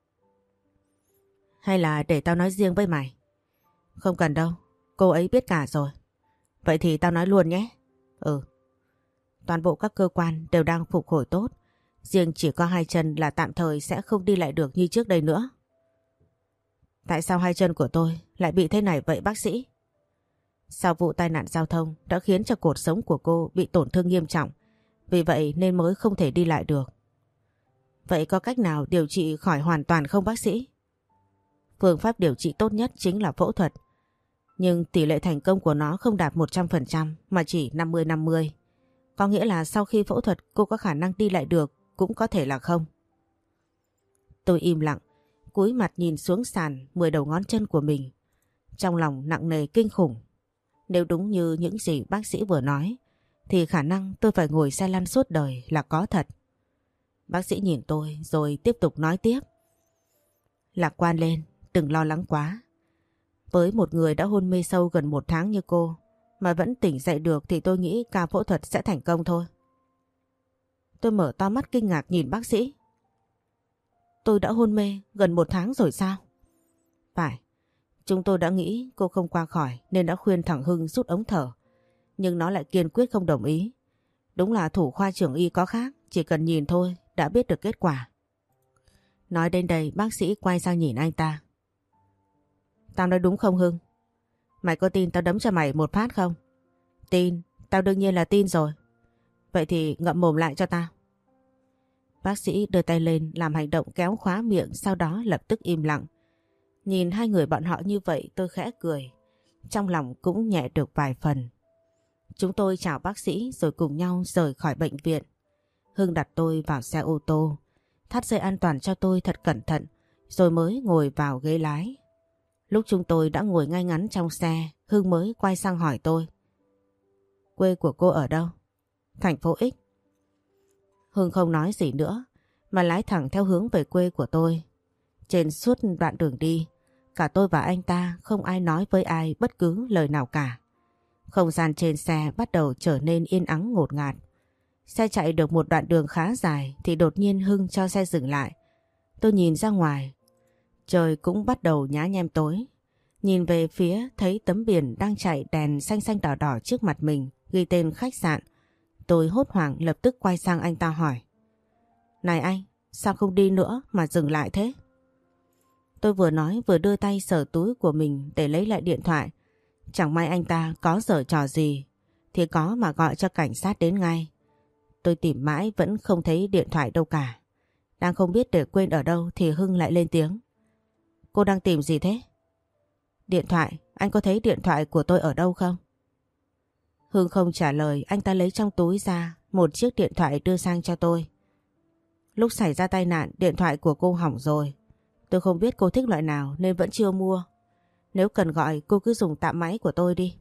Hay là để tao nói riêng với mày? Không cần đâu, cô ấy biết cả rồi. Vậy thì tao nói luôn nhé. Ừ. Toàn bộ các cơ quan đều đang phục hồi tốt, riêng chỉ có hai chân là tạm thời sẽ không đi lại được như trước đây nữa. Tại sao hai chân của tôi lại bị thế này vậy bác sĩ? Sau vụ tai nạn giao thông đã khiến cho cột sống của cô bị tổn thương nghiêm trọng, vì vậy nên mới không thể đi lại được. Vậy có cách nào điều trị khỏi hoàn toàn không bác sĩ? Phương pháp điều trị tốt nhất chính là phẫu thuật, nhưng tỷ lệ thành công của nó không đạt 100% mà chỉ 50-50. Có nghĩa là sau khi phẫu thuật cô có khả năng đi lại được, cũng có thể là không. Tôi im lặng, cúi mặt nhìn xuống sàn 10 đầu ngón chân của mình. Trong lòng nặng nề kinh khủng. Nếu đúng như những gì bác sĩ vừa nói, thì khả năng tôi phải ngồi xe lăn suốt đời là có thật. Bác sĩ nhìn tôi rồi tiếp tục nói tiếp. Lạc quan lên, đừng lo lắng quá. Với một người đã hôn mê sâu gần 1 tháng như cô mà vẫn tỉnh dậy được thì tôi nghĩ ca phẫu thuật sẽ thành công thôi. Tôi mở to mắt kinh ngạc nhìn bác sĩ. Tôi đã hôn mê gần 1 tháng rồi sao? Phải, chúng tôi đã nghĩ cô không qua khỏi nên đã khuyên thằng Hưng rút ống thở. Nhưng nó lại kiên quyết không đồng ý. Đúng là thủ khoa trưởng y có khác, chỉ cần nhìn thôi đã biết được kết quả. Nói đến đây bác sĩ quay sang nhìn anh ta. Tao nói đúng không Hưng? Mày có tin tao đấm cho mày một phát không? Tin, tao đương nhiên là tin rồi. Vậy thì ngậm mồm lại cho tao. Bác sĩ đưa tay lên làm hành động kéo khóa miệng, sau đó lập tức im lặng. Nhìn hai người bọn họ như vậy tôi khẽ cười. Trong lòng cũng nhẹ được vài phần. Chúng tôi chào bác sĩ rồi cùng nhau rời khỏi bệnh viện. Hưng đặt tôi vào xe ô tô, thắt dây an toàn cho tôi thật cẩn thận, rồi mới ngồi vào ghế lái. Lúc chúng tôi đã ngồi ngay ngắn trong xe, Hưng mới quay sang hỏi tôi. Quê của cô ở đâu? Thành phố X. Hưng không nói gì nữa, mà lái thẳng theo hướng về quê của tôi. Trên suốt đoạn đường đi, cả tôi và anh ta không ai nói với ai bất cứ lời nào cả. Không gian trên xe bắt đầu trở nên yên ắng ngột ngạt. Xe chạy được một đoạn đường khá dài thì đột nhiên Hưng cho xe dừng lại. Tôi nhìn ra ngoài. Trời cũng bắt đầu nhá nhem tối. Nhìn về phía thấy tấm biển đang chạy đèn xanh xanh đỏ đỏ trước mặt mình ghi tên khách sạn. Tôi hốt hoảng lập tức quay sang anh ta hỏi. Này anh, sao không đi nữa mà dừng lại thế? Tôi vừa nói vừa đưa tay sờ túi của mình để lấy lại điện thoại. Chẳng may anh ta có giở trò gì thì có mà gọi cho cảnh sát đến ngay. Tôi tìm mãi vẫn không thấy điện thoại đâu cả. Đang không biết để quên ở đâu thì Hưng lại lên tiếng. Cô đang tìm gì thế? Điện thoại, anh có thấy điện thoại của tôi ở đâu không? Hưng không trả lời, anh ta lấy trong túi ra một chiếc điện thoại đưa sang cho tôi. Lúc xảy ra tai nạn điện thoại của cô hỏng rồi. Tôi không biết cô thích loại nào nên vẫn chưa mua. Nếu cần gọi cô cứ dùng tạm máy của tôi đi.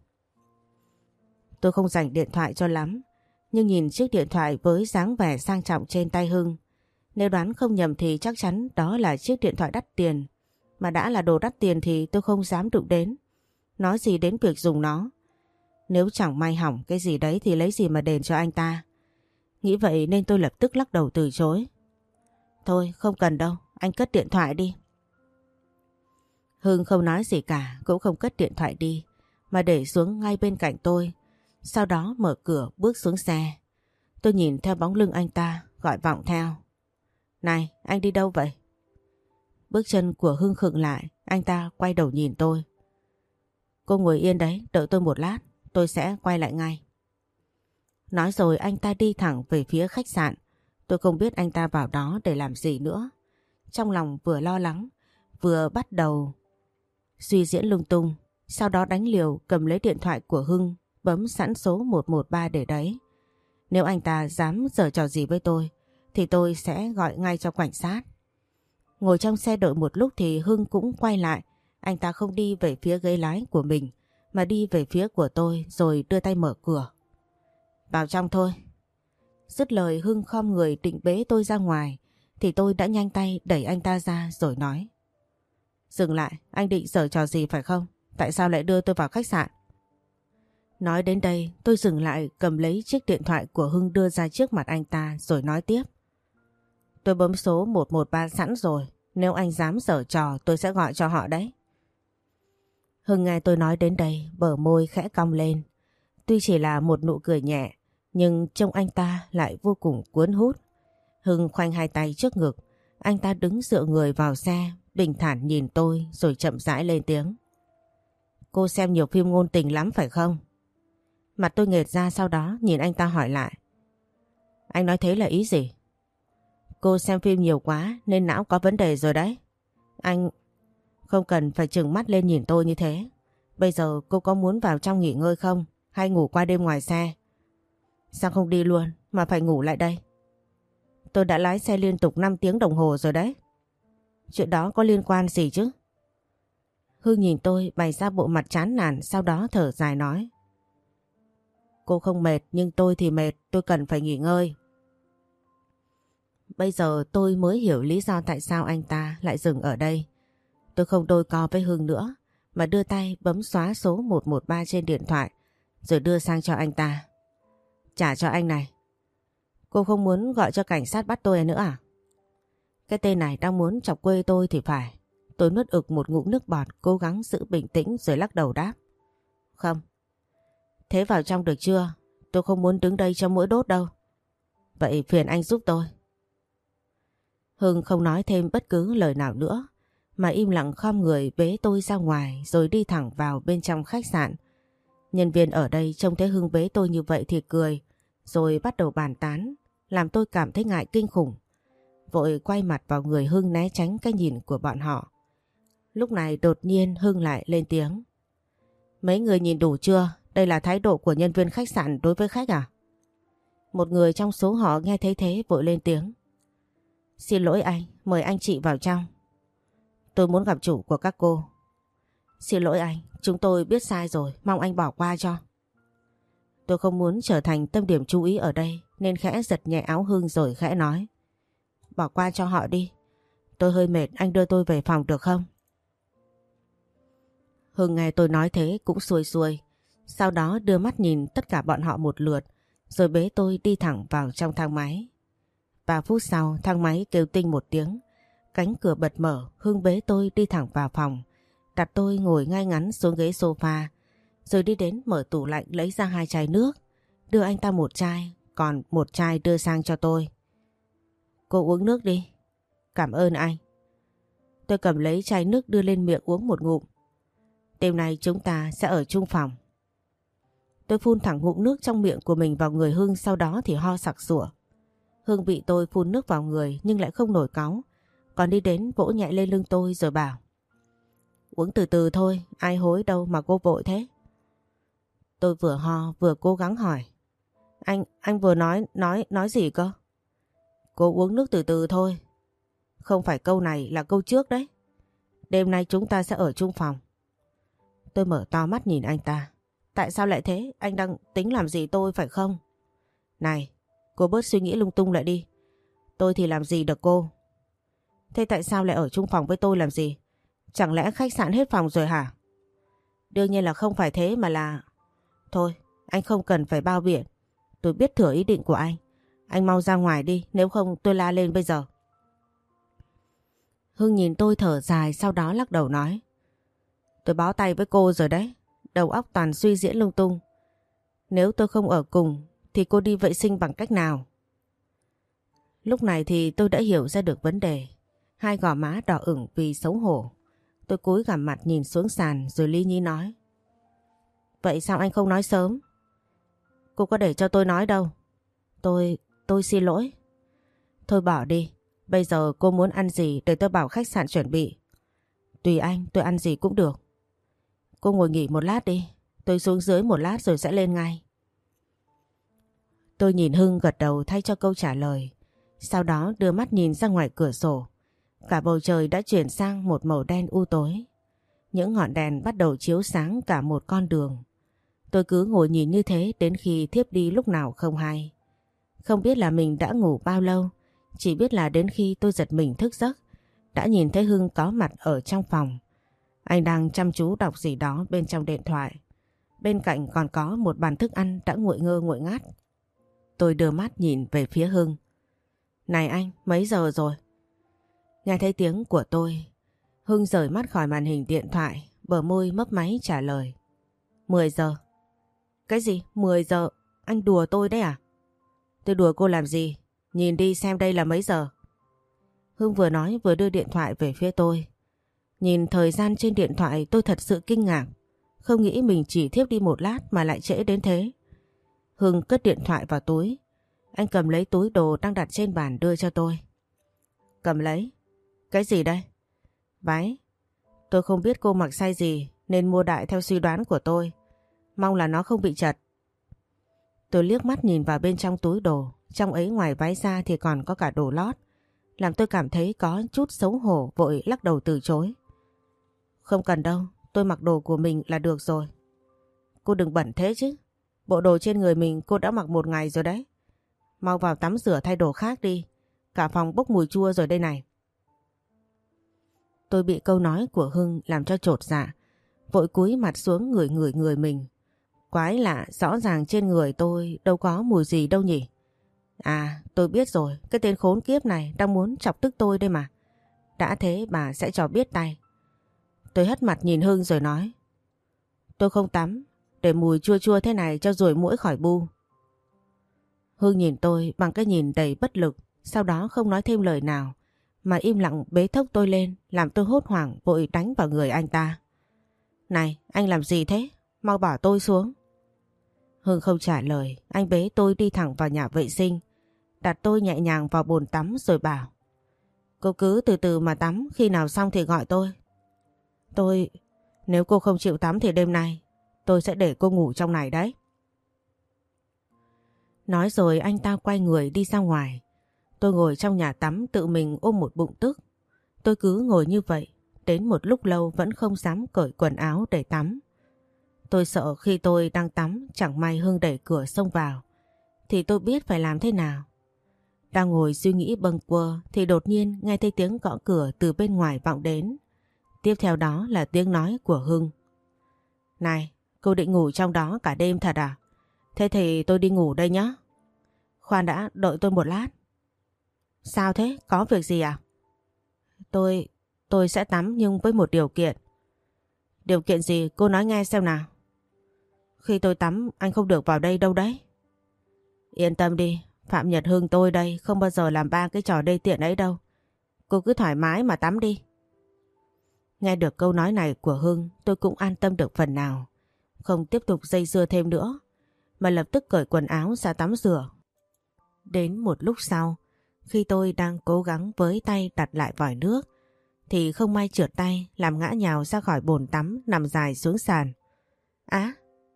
Tôi không rảnh điện thoại cho lắm, nhưng nhìn chiếc điện thoại với dáng vẻ sang trọng trên tay Hưng, nếu đoán không nhầm thì chắc chắn đó là chiếc điện thoại đắt tiền. Mà đã là đồ đắt tiền thì tôi không dám đụng đến. Nói gì đến việc dùng nó. Nếu chẳng may hỏng cái gì đấy thì lấy gì mà đền cho anh ta. Nghĩ vậy nên tôi lập tức lắc đầu từ chối. Thôi không cần đâu, anh cất điện thoại đi. Hưng không nói gì cả, cũng không cất điện thoại đi, mà để xuống ngay bên cạnh tôi. Sau đó mở cửa bước xuống xe. Tôi nhìn theo bóng lưng anh ta, gọi vọng theo. Này, anh đi đâu vậy? Bước chân của Hưng khựng lại, anh ta quay đầu nhìn tôi. Cô ngồi yên đấy, đợi tôi một lát, tôi sẽ quay lại ngay. Nói rồi anh ta đi thẳng về phía khách sạn. Tôi không biết anh ta vào đó để làm gì nữa. Trong lòng vừa lo lắng, vừa bắt đầu suy diễn lung tung. Sau đó đánh liều cầm lấy điện thoại của Hưng, bấm sẵn số 113 để đấy. Nếu anh ta dám giở trò gì với tôi thì tôi sẽ gọi ngay cho cảnh sát. Ngồi trong xe đợi một lúc thì Hưng cũng quay lại. Anh ta không đi về phía ghế lái của mình mà đi về phía của tôi rồi đưa tay mở cửa. Vào trong thôi. Dứt lời Hưng khom người định bế tôi ra ngoài thì tôi đã nhanh tay đẩy anh ta ra rồi nói. Dừng lại, anh định giở trò gì phải không? Tại sao lại đưa tôi vào khách sạn? Nói đến đây tôi dừng lại cầm lấy chiếc điện thoại của Hưng đưa ra trước mặt anh ta rồi nói tiếp. Tôi bấm số 113 sẵn rồi, nếu anh dám giở trò tôi sẽ gọi cho họ đấy. Hưng nghe tôi nói đến đây bờ môi khẽ cong lên. Tuy chỉ là một nụ cười nhẹ nhưng trông anh ta lại vô cùng cuốn hút. Hưng khoanh hai tay trước ngực, anh ta đứng dựa người vào xe, bình thản nhìn tôi rồi chậm rãi lên tiếng. Cô xem nhiều phim ngôn tình lắm phải không? Mặt tôi nghệt ra, sau đó nhìn anh ta hỏi lại. Anh nói thế là ý gì? Cô xem phim nhiều quá nên não có vấn đề rồi đấy. Anh không cần phải trừng mắt lên nhìn tôi như thế. Bây giờ cô có muốn vào trong nghỉ ngơi không? Hay ngủ qua đêm ngoài xe? Sao không đi luôn mà phải ngủ lại đây? Tôi đã lái xe liên tục 5 tiếng đồng hồ rồi đấy. Chuyện đó có liên quan gì chứ? Hưng nhìn tôi bày ra bộ mặt chán nản, sau đó thở dài nói. Cô không mệt nhưng tôi thì mệt, tôi cần phải nghỉ ngơi. Bây giờ tôi mới hiểu lý do tại sao anh ta lại dừng ở đây. Tôi không đôi co với Hưng nữa mà đưa tay bấm xóa số 113 trên điện thoại rồi đưa sang cho anh ta. Trả cho anh này. Cô không muốn gọi cho cảnh sát bắt tôi nữa à? Cái tên này đang muốn chọc quê tôi thì phải. Tôi nuốt ực một ngụm nước bọt, cố gắng giữ bình tĩnh rồi lắc đầu đáp. Không. Thế vào trong được chưa? Tôi không muốn đứng đây cho mũi đốt đâu. Vậy phiền anh giúp tôi. Hưng không nói thêm bất cứ lời nào nữa mà im lặng khom người bế tôi ra ngoài rồi đi thẳng vào bên trong khách sạn. Nhân viên ở đây trông thấy Hưng bế tôi như vậy thì cười rồi bắt đầu bàn tán, làm tôi cảm thấy ngại kinh khủng. Vội quay mặt vào người Hưng né tránh cái nhìn của bọn họ. Lúc này đột nhiên Hưng lại lên tiếng. Mấy người nhìn đủ chưa? Đây là thái độ của nhân viên khách sạn đối với khách à? Một người trong số họ nghe thấy thế vội lên tiếng. Xin lỗi anh, mời anh chị vào trong. Tôi muốn gặp chủ của các cô. Xin lỗi anh, chúng tôi biết sai rồi, mong anh bỏ qua cho. Tôi không muốn trở thành tâm điểm chú ý ở đây nên khẽ giật nhẹ áo Hưng rồi khẽ nói. Bỏ qua cho họ đi. Tôi hơi mệt, anh đưa tôi về phòng được không? Hưng nghe tôi nói thế cũng xuôi xuôi. Sau đó đưa mắt nhìn tất cả bọn họ một lượt rồi bế tôi đi thẳng vào trong thang máy. 3 phút sau thang máy kêu tinh một tiếng. Cánh cửa bật mở, Hưng bế tôi đi thẳng vào phòng. Đặt tôi ngồi ngay ngắn xuống ghế sofa. Rồi đi đến mở tủ lạnh lấy ra 2 chai nước. Đưa anh ta 1 chai, còn 1 chai đưa sang cho tôi. Cô uống nước đi. Cảm ơn anh. Tôi cầm lấy chai nước đưa lên miệng uống một ngụm. Đêm nay chúng ta sẽ ở chung phòng. Tôi phun thẳng ngụm nước trong miệng của mình vào người Hưng, sau đó thì ho sặc sủa. Hưng bị tôi phun nước vào người nhưng lại không nổi cáu, còn đi đến vỗ nhẹ lên lưng tôi rồi bảo. Uống từ từ thôi, ai hối đâu mà cô vội thế. Tôi vừa ho vừa cố gắng hỏi. Anh vừa nói gì cơ? Cô uống nước từ từ thôi. Không phải câu này là câu trước đấy. Đêm nay chúng ta sẽ ở chung phòng. Tôi mở to mắt nhìn anh ta. Tại sao lại thế? Anh đang tính làm gì tôi phải không? Này, cô bớt suy nghĩ lung tung lại đi. Tôi thì làm gì được cô? Thế tại sao lại ở chung phòng với tôi làm gì? Chẳng lẽ khách sạn hết phòng rồi hả? Đương nhiên là không phải thế mà là... Thôi, anh không cần phải bao biện. Tôi biết thừa ý định của anh. Anh mau ra ngoài đi, nếu không tôi la lên bây giờ. Hưng nhìn tôi thở dài, sau đó lắc đầu nói. Tôi bó tay với cô rồi đấy. Đầu óc toàn suy diễn lung tung. Nếu tôi không ở cùng thì cô đi vệ sinh bằng cách nào? Lúc này thì tôi đã hiểu ra được vấn đề. 2 gò má đỏ ửng vì xấu hổ. Tôi cúi gằm mặt nhìn xuống sàn rồi lý nhí nói. Vậy sao anh không nói sớm? Cô có để cho tôi nói đâu. Tôi xin lỗi. Thôi bỏ đi. Bây giờ cô muốn ăn gì để tôi bảo khách sạn chuẩn bị. Tùy anh, tôi ăn gì cũng được. Cô ngồi nghỉ một lát đi. Tôi xuống dưới một lát rồi sẽ lên ngay. Tôi nhìn Hưng gật đầu thay cho câu trả lời. Sau đó đưa mắt nhìn ra ngoài cửa sổ. Cả bầu trời đã chuyển sang một màu đen u tối. Những ngọn đèn bắt đầu chiếu sáng cả một con đường. Tôi cứ ngồi nhìn như thế đến khi thiếp đi lúc nào không hay. Không biết là mình đã ngủ bao lâu. Chỉ biết là đến khi tôi giật mình thức giấc, đã nhìn thấy Hưng có mặt ở trong phòng. Anh đang chăm chú đọc gì đó bên trong điện thoại. Bên cạnh còn có một bàn thức ăn đã nguội ngơ nguội ngắt. Tôi đưa mắt nhìn về phía Hưng. Này anh, mấy giờ rồi? Nghe thấy tiếng của tôi, Hưng rời mắt khỏi màn hình điện thoại, bờ môi mấp máy trả lời. 10 giờ. Cái gì? 10 giờ? Anh đùa tôi đấy à? Tôi đùa cô làm gì? Nhìn đi xem đây là mấy giờ. Hưng vừa nói vừa đưa điện thoại về phía tôi. Nhìn thời gian trên điện thoại tôi thật sự kinh ngạc. Không nghĩ mình chỉ thiếp đi một lát mà lại trễ đến thế. Hưng cất điện thoại vào túi. Anh cầm lấy túi đồ đang đặt trên bàn đưa cho tôi. Cầm lấy. Cái gì đây? Váy. Tôi không biết cô mặc size gì nên mua đại theo suy đoán của tôi. Mong là nó không bị chật. Tôi liếc mắt nhìn vào bên trong túi đồ. Trong ấy ngoài váy ra thì còn có cả đồ lót. Làm tôi cảm thấy có chút xấu hổ, vội lắc đầu từ chối. Không cần đâu, tôi mặc đồ của mình là được rồi. Cô đừng bẩn thế chứ. Bộ đồ trên người mình cô đã mặc 1 ngày rồi đấy. Mau vào tắm rửa thay đồ khác đi. Cả phòng bốc mùi chua rồi đây này. Tôi bị câu nói của Hưng làm cho chột dạ. Vội cúi mặt xuống ngửi ngửi người mình. Quái lạ, rõ ràng trên người tôi đâu có mùi gì đâu nhỉ. À, tôi biết rồi, cái tên khốn kiếp này đang muốn chọc tức tôi đây mà. Đã thế bà sẽ cho biết tay. Tôi hất mặt nhìn Hưng rồi nói. Tôi không tắm, để mùi chua chua thế này cho ruồi muỗi khỏi bu. Hưng nhìn tôi bằng cái nhìn đầy bất lực, sau đó không nói thêm lời nào, mà im lặng bế thốc tôi lên, làm tôi hốt hoảng vội đánh vào người anh ta. Này, anh làm gì thế? Mau bỏ tôi xuống. Hưng không trả lời, anh bế tôi đi thẳng vào nhà vệ sinh, đặt tôi nhẹ nhàng vào bồn tắm rồi bảo. Cô cứ từ từ mà tắm, khi nào xong thì gọi tôi... Nếu cô không chịu tắm thì đêm nay tôi sẽ để cô ngủ trong này đấy. Nói rồi anh ta quay người đi ra ngoài. Tôi ngồi trong nhà tắm tự mình ôm một bụng tức. Tôi cứ ngồi như vậy, đến một lúc lâu vẫn không dám cởi quần áo để tắm. Tôi sợ khi tôi đang tắm chẳng may Hưng đẩy cửa xông vào, thì tôi biết phải làm thế nào. Đang ngồi suy nghĩ bâng quơ thì đột nhiên nghe thấy tiếng gõ cửa từ bên ngoài vọng đến. Tiếp theo đó là tiếng nói của Hưng. Này, cô định ngủ trong đó cả đêm thật à? Thế thì tôi đi ngủ đây nhé. Khoan đã, đợi tôi một lát. Sao thế? Có việc gì à? Tôi sẽ tắm nhưng với một điều kiện. Điều kiện gì? Cô nói nghe xem nào. Khi tôi tắm anh không được vào đây đâu đấy. Yên tâm đi, Phạm Nhật Hưng tôi đây không bao giờ làm ba cái trò đê tiện ấy đâu. Cô cứ thoải mái mà tắm đi. Nghe được câu nói này của Hưng tôi cũng an tâm được phần nào. Không tiếp tục dây dưa thêm nữa, mà lập tức cởi quần áo ra tắm rửa. Đến một lúc sau, khi tôi đang cố gắng với tay đặt lại vòi nước, thì không may trượt tay làm ngã nhào ra khỏi bồn tắm nằm dài xuống sàn. Á!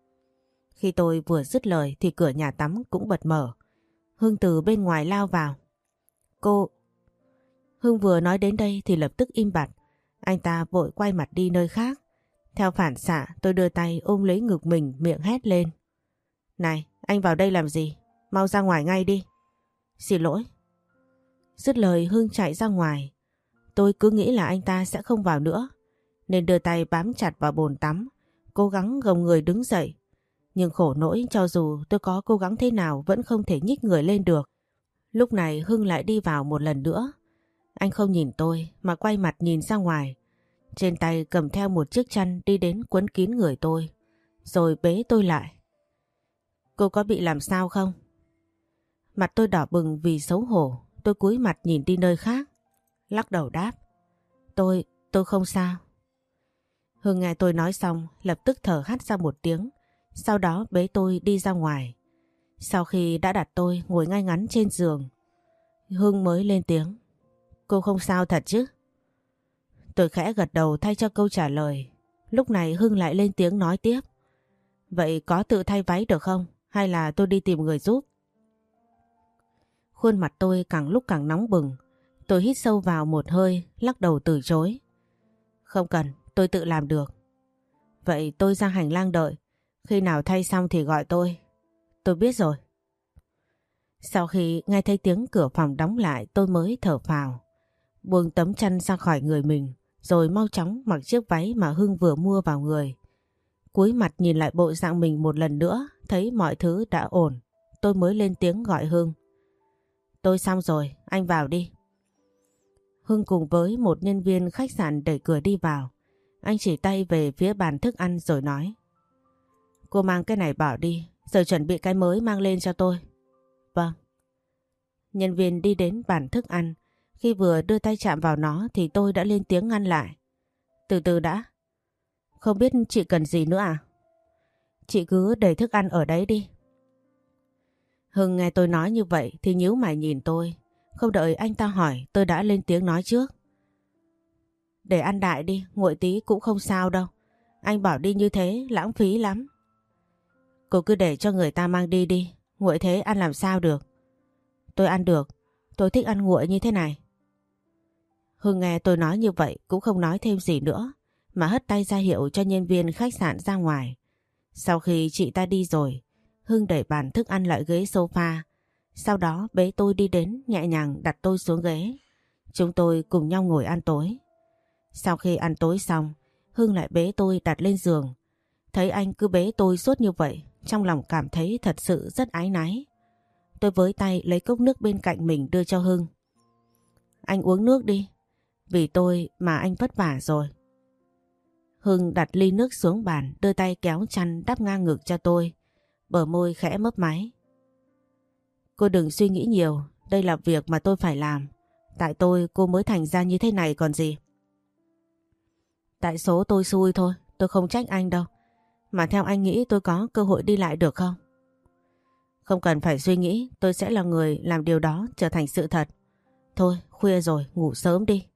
Khi tôi vừa dứt lời thì cửa nhà tắm cũng bật mở. Hưng từ bên ngoài lao vào. Cô... Hưng vừa nói đến đây thì lập tức im bặt. Anh ta vội quay mặt đi nơi khác. Theo phản xạ tôi đưa tay ôm lấy ngực mình, miệng hét lên. Này, anh vào đây làm gì? Mau ra ngoài ngay đi. Xin lỗi. Dứt lời Hưng chạy ra ngoài. Tôi cứ nghĩ là anh ta sẽ không vào nữa, nên đưa tay bám chặt vào bồn tắm, cố gắng gồng người đứng dậy. Nhưng khổ nỗi cho dù tôi có cố gắng thế nào vẫn không thể nhích người lên được. Lúc này Hưng lại đi vào một lần nữa. Anh không nhìn tôi mà quay mặt nhìn ra ngoài. Trên tay cầm theo một chiếc chăn đi đến quấn kín người tôi, rồi bế tôi lại. Cô có bị làm sao không? Mặt tôi đỏ bừng vì xấu hổ, tôi cúi mặt nhìn đi nơi khác, lắc đầu đáp. Tôi không sao. Hưng nghe tôi nói xong lập tức thở hắt ra một tiếng, sau đó bế tôi đi ra ngoài. Sau khi đã đặt tôi ngồi ngay ngắn trên giường, Hưng mới lên tiếng. Cô không sao thật chứ? Tôi khẽ gật đầu thay cho câu trả lời. Lúc này Hưng lại lên tiếng nói tiếp. Vậy có tự thay váy được không? Hay là tôi đi tìm người giúp? Khuôn mặt tôi càng lúc càng nóng bừng. Tôi hít sâu vào một hơi, lắc đầu từ chối. Không cần, tôi tự làm được. Vậy tôi ra hành lang đợi. Khi nào thay xong thì gọi tôi. Tôi biết rồi. Sau khi nghe thấy tiếng cửa phòng đóng lại tôi mới thở phào. Buông tấm chăn ra khỏi người mình, rồi mau chóng mặc chiếc váy mà Hưng vừa mua vào người. Cúi mặt nhìn lại bộ dạng mình một lần nữa, thấy mọi thứ đã ổn. Tôi mới lên tiếng gọi Hưng. Tôi xong rồi, anh vào đi. Hưng cùng với một nhân viên khách sạn đẩy cửa đi vào. Anh chỉ tay về phía bàn thức ăn rồi nói. Cô mang cái này bỏ đi, rồi chuẩn bị cái mới mang lên cho tôi. Vâng. Nhân viên đi đến bàn thức ăn. Khi vừa đưa tay chạm vào nó thì tôi đã lên tiếng ngăn lại. Từ từ đã. Không biết chị cần gì nữa à? Chị cứ để thức ăn ở đấy đi. Hưng nghe tôi nói như vậy thì nhíu mày nhìn tôi. Không đợi anh ta hỏi tôi đã lên tiếng nói trước. Để ăn đại đi, nguội tí cũng không sao đâu. Anh bỏ đi như thế lãng phí lắm. Cô cứ để cho người ta mang đi đi, nguội thế ăn làm sao được. Tôi ăn được, tôi thích ăn nguội như thế này. Hưng nghe tôi nói như vậy cũng không nói thêm gì nữa, mà hất tay ra hiệu cho nhân viên khách sạn ra ngoài. Sau khi chị ta đi rồi, Hưng đẩy bàn thức ăn lại ghế sofa. Sau đó bế tôi đi đến nhẹ nhàng đặt tôi xuống ghế. Chúng tôi cùng nhau ngồi ăn tối. Sau khi ăn tối xong, Hưng lại bế tôi đặt lên giường. Thấy anh cứ bế tôi suốt như vậy, trong lòng cảm thấy thật sự rất áy náy. Tôi với tay lấy cốc nước bên cạnh mình đưa cho Hưng. Anh uống nước đi, vì tôi mà anh vất vả rồi. Hưng đặt ly nước xuống bàn, đưa tay kéo chăn đắp ngang ngực cho tôi, bờ môi khẽ mấp máy. Cô đừng suy nghĩ nhiều, đây là việc mà tôi phải làm. Tại tôi cô mới thành ra như thế này còn gì. Tại số tôi xui thôi, tôi không trách anh đâu. Mà theo anh nghĩ tôi có cơ hội đi lại được không? Không cần phải suy nghĩ, tôi sẽ là người làm điều đó trở thành sự thật. Thôi, khuya rồi, ngủ sớm đi.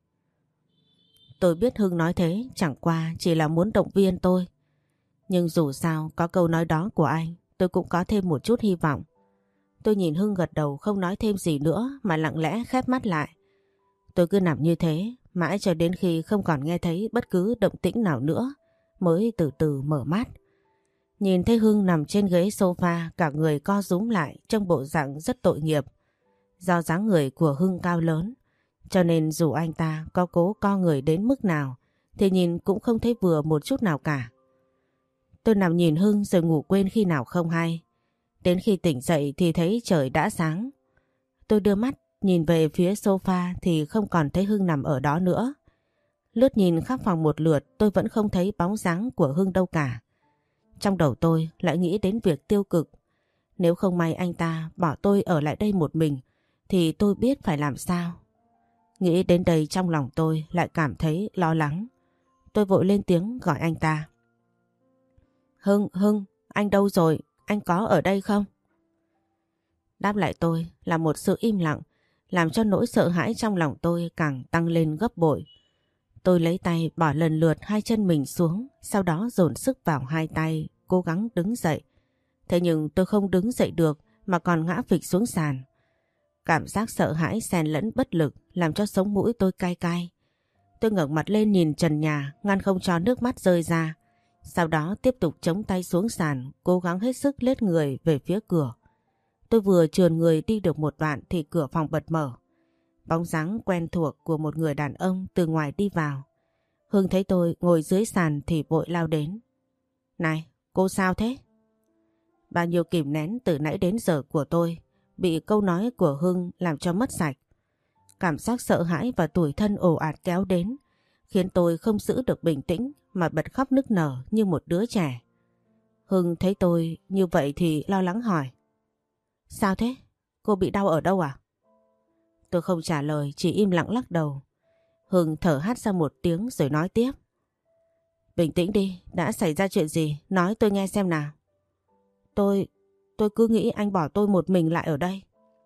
Tôi biết Hưng nói thế chẳng qua chỉ là muốn động viên tôi. Nhưng dù sao có câu nói đó của anh, tôi cũng có thêm một chút hy vọng. Tôi nhìn Hưng gật đầu không nói thêm gì nữa mà lặng lẽ khép mắt lại. Tôi cứ nằm như thế mãi cho đến khi không còn nghe thấy bất cứ động tĩnh nào nữa mới từ từ mở mắt. Nhìn thấy Hưng nằm trên ghế sofa, cả người co rúm lại trong bộ dạng rất tội nghiệp. Do dáng người của Hưng cao lớn, cho nên dù anh ta có cố co người đến mức nào thì nhìn cũng không thấy vừa một chút nào cả. Tôi nằm nhìn Hưng rồi ngủ quên khi nào không hay. Đến khi tỉnh dậy thì thấy trời đã sáng. Tôi đưa mắt nhìn về phía sofa thì không còn thấy Hưng nằm ở đó nữa. Lướt nhìn khắp phòng một lượt tôi vẫn không thấy bóng dáng của Hưng đâu cả. Trong đầu tôi lại nghĩ đến việc tiêu cực. Nếu không may anh ta bỏ tôi ở lại đây một mình thì tôi biết phải làm sao. Nghĩ đến đây trong lòng tôi lại cảm thấy lo lắng. Tôi vội lên tiếng gọi anh ta. Hưng, anh đâu rồi? Anh có ở đây không? Đáp lại tôi là một sự im lặng, làm cho nỗi sợ hãi trong lòng tôi càng tăng lên gấp bội. Tôi lấy tay bỏ lần lượt hai chân mình xuống, sau đó dồn sức vào hai tay, cố gắng đứng dậy. Thế nhưng tôi không đứng dậy được mà còn ngã phịch xuống sàn. Cảm giác sợ hãi xen lẫn bất lực làm cho sống mũi tôi cay cay. Tôi ngẩng mặt lên nhìn trần nhà, ngăn không cho nước mắt rơi ra. Sau đó tiếp tục chống tay xuống sàn, cố gắng hết sức lết người về phía cửa. Tôi vừa chườn người đi được một đoạn thì cửa phòng bật mở. Bóng dáng quen thuộc của một người đàn ông từ ngoài đi vào. Hưng thấy tôi ngồi dưới sàn thì vội lao đến. Này, cô sao thế? Bao nhiêu kìm nén từ nãy đến giờ của tôi bị câu nói của Hưng làm cho mất sạch. Cảm giác sợ hãi và tủi thân ồ ạt kéo đến, khiến tôi không giữ được bình tĩnh mà bật khóc nức nở như một đứa trẻ. Hưng thấy tôi như vậy thì lo lắng hỏi. Sao thế? Cô bị đau ở đâu à? Tôi không trả lời, chỉ im lặng lắc đầu. Hưng thở hắt ra một tiếng rồi nói tiếp. Bình tĩnh đi, đã xảy ra chuyện gì? Nói tôi nghe xem nào. Tôi cứ nghĩ anh bỏ tôi một mình lại ở đây.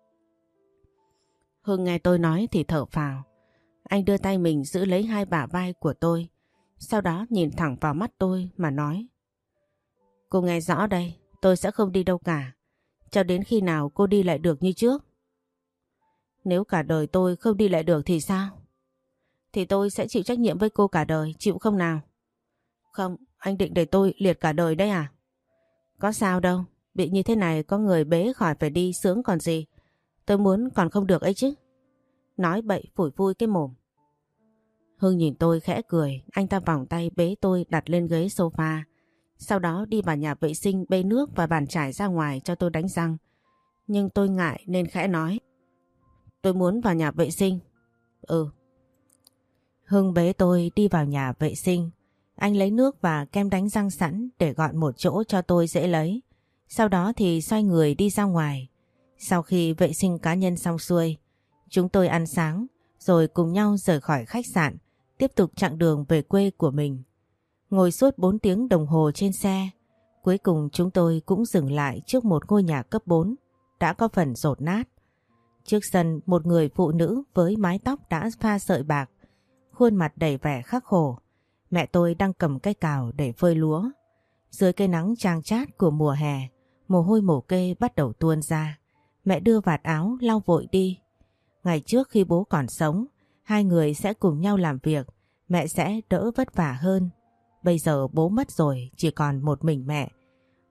Hưng nghe tôi nói thì thở phào. Anh đưa tay mình giữ lấy hai bả vai của tôi. Sau đó nhìn thẳng vào mắt tôi mà nói. Cô nghe rõ đây, tôi sẽ không đi đâu cả. Cho đến khi nào cô đi lại được như trước. Nếu cả đời tôi không đi lại được thì sao? Thì tôi sẽ chịu trách nhiệm với cô cả đời, chịu không nào? Không, anh định để tôi liệt cả đời đấy à? Có sao đâu, bị như thế này có người bế khỏi phải đi sướng còn gì. Tôi muốn còn không được ấy chứ. Nói bậy phủi phui cái mồm. Hưng nhìn tôi khẽ cười, anh ta vòng tay bế tôi đặt lên ghế sofa. Sau đó đi vào nhà vệ sinh bê nước và bàn chải ra ngoài cho tôi đánh răng. Nhưng tôi ngại nên khẽ nói. Tôi muốn vào nhà vệ sinh. Ừ. Hưng bế tôi đi vào nhà vệ sinh. Anh lấy nước và kem đánh răng sẵn để gọn một chỗ cho tôi dễ lấy. Sau đó thì xoay người đi ra ngoài. Sau khi vệ sinh cá nhân xong xuôi, chúng tôi ăn sáng rồi cùng nhau rời khỏi khách sạn, tiếp tục chặng đường về quê của mình. Ngồi suốt 4 tiếng đồng hồ trên xe, cuối cùng chúng tôi cũng dừng lại trước một ngôi nhà cấp 4 đã có phần dột nát. Trước sân một người phụ nữ với mái tóc đã pha sợi bạc, khuôn mặt đầy vẻ khắc khổ. Mẹ tôi đang cầm cái cào để phơi lúa. Dưới cây nắng chang chát của mùa hè, mồ hôi mồ kê bắt đầu tuôn ra. Mẹ đưa vạt áo lau vội đi. Ngày trước khi bố còn sống, hai người sẽ cùng nhau làm việc, mẹ sẽ đỡ vất vả hơn. Bây giờ bố mất rồi, chỉ còn một mình mẹ.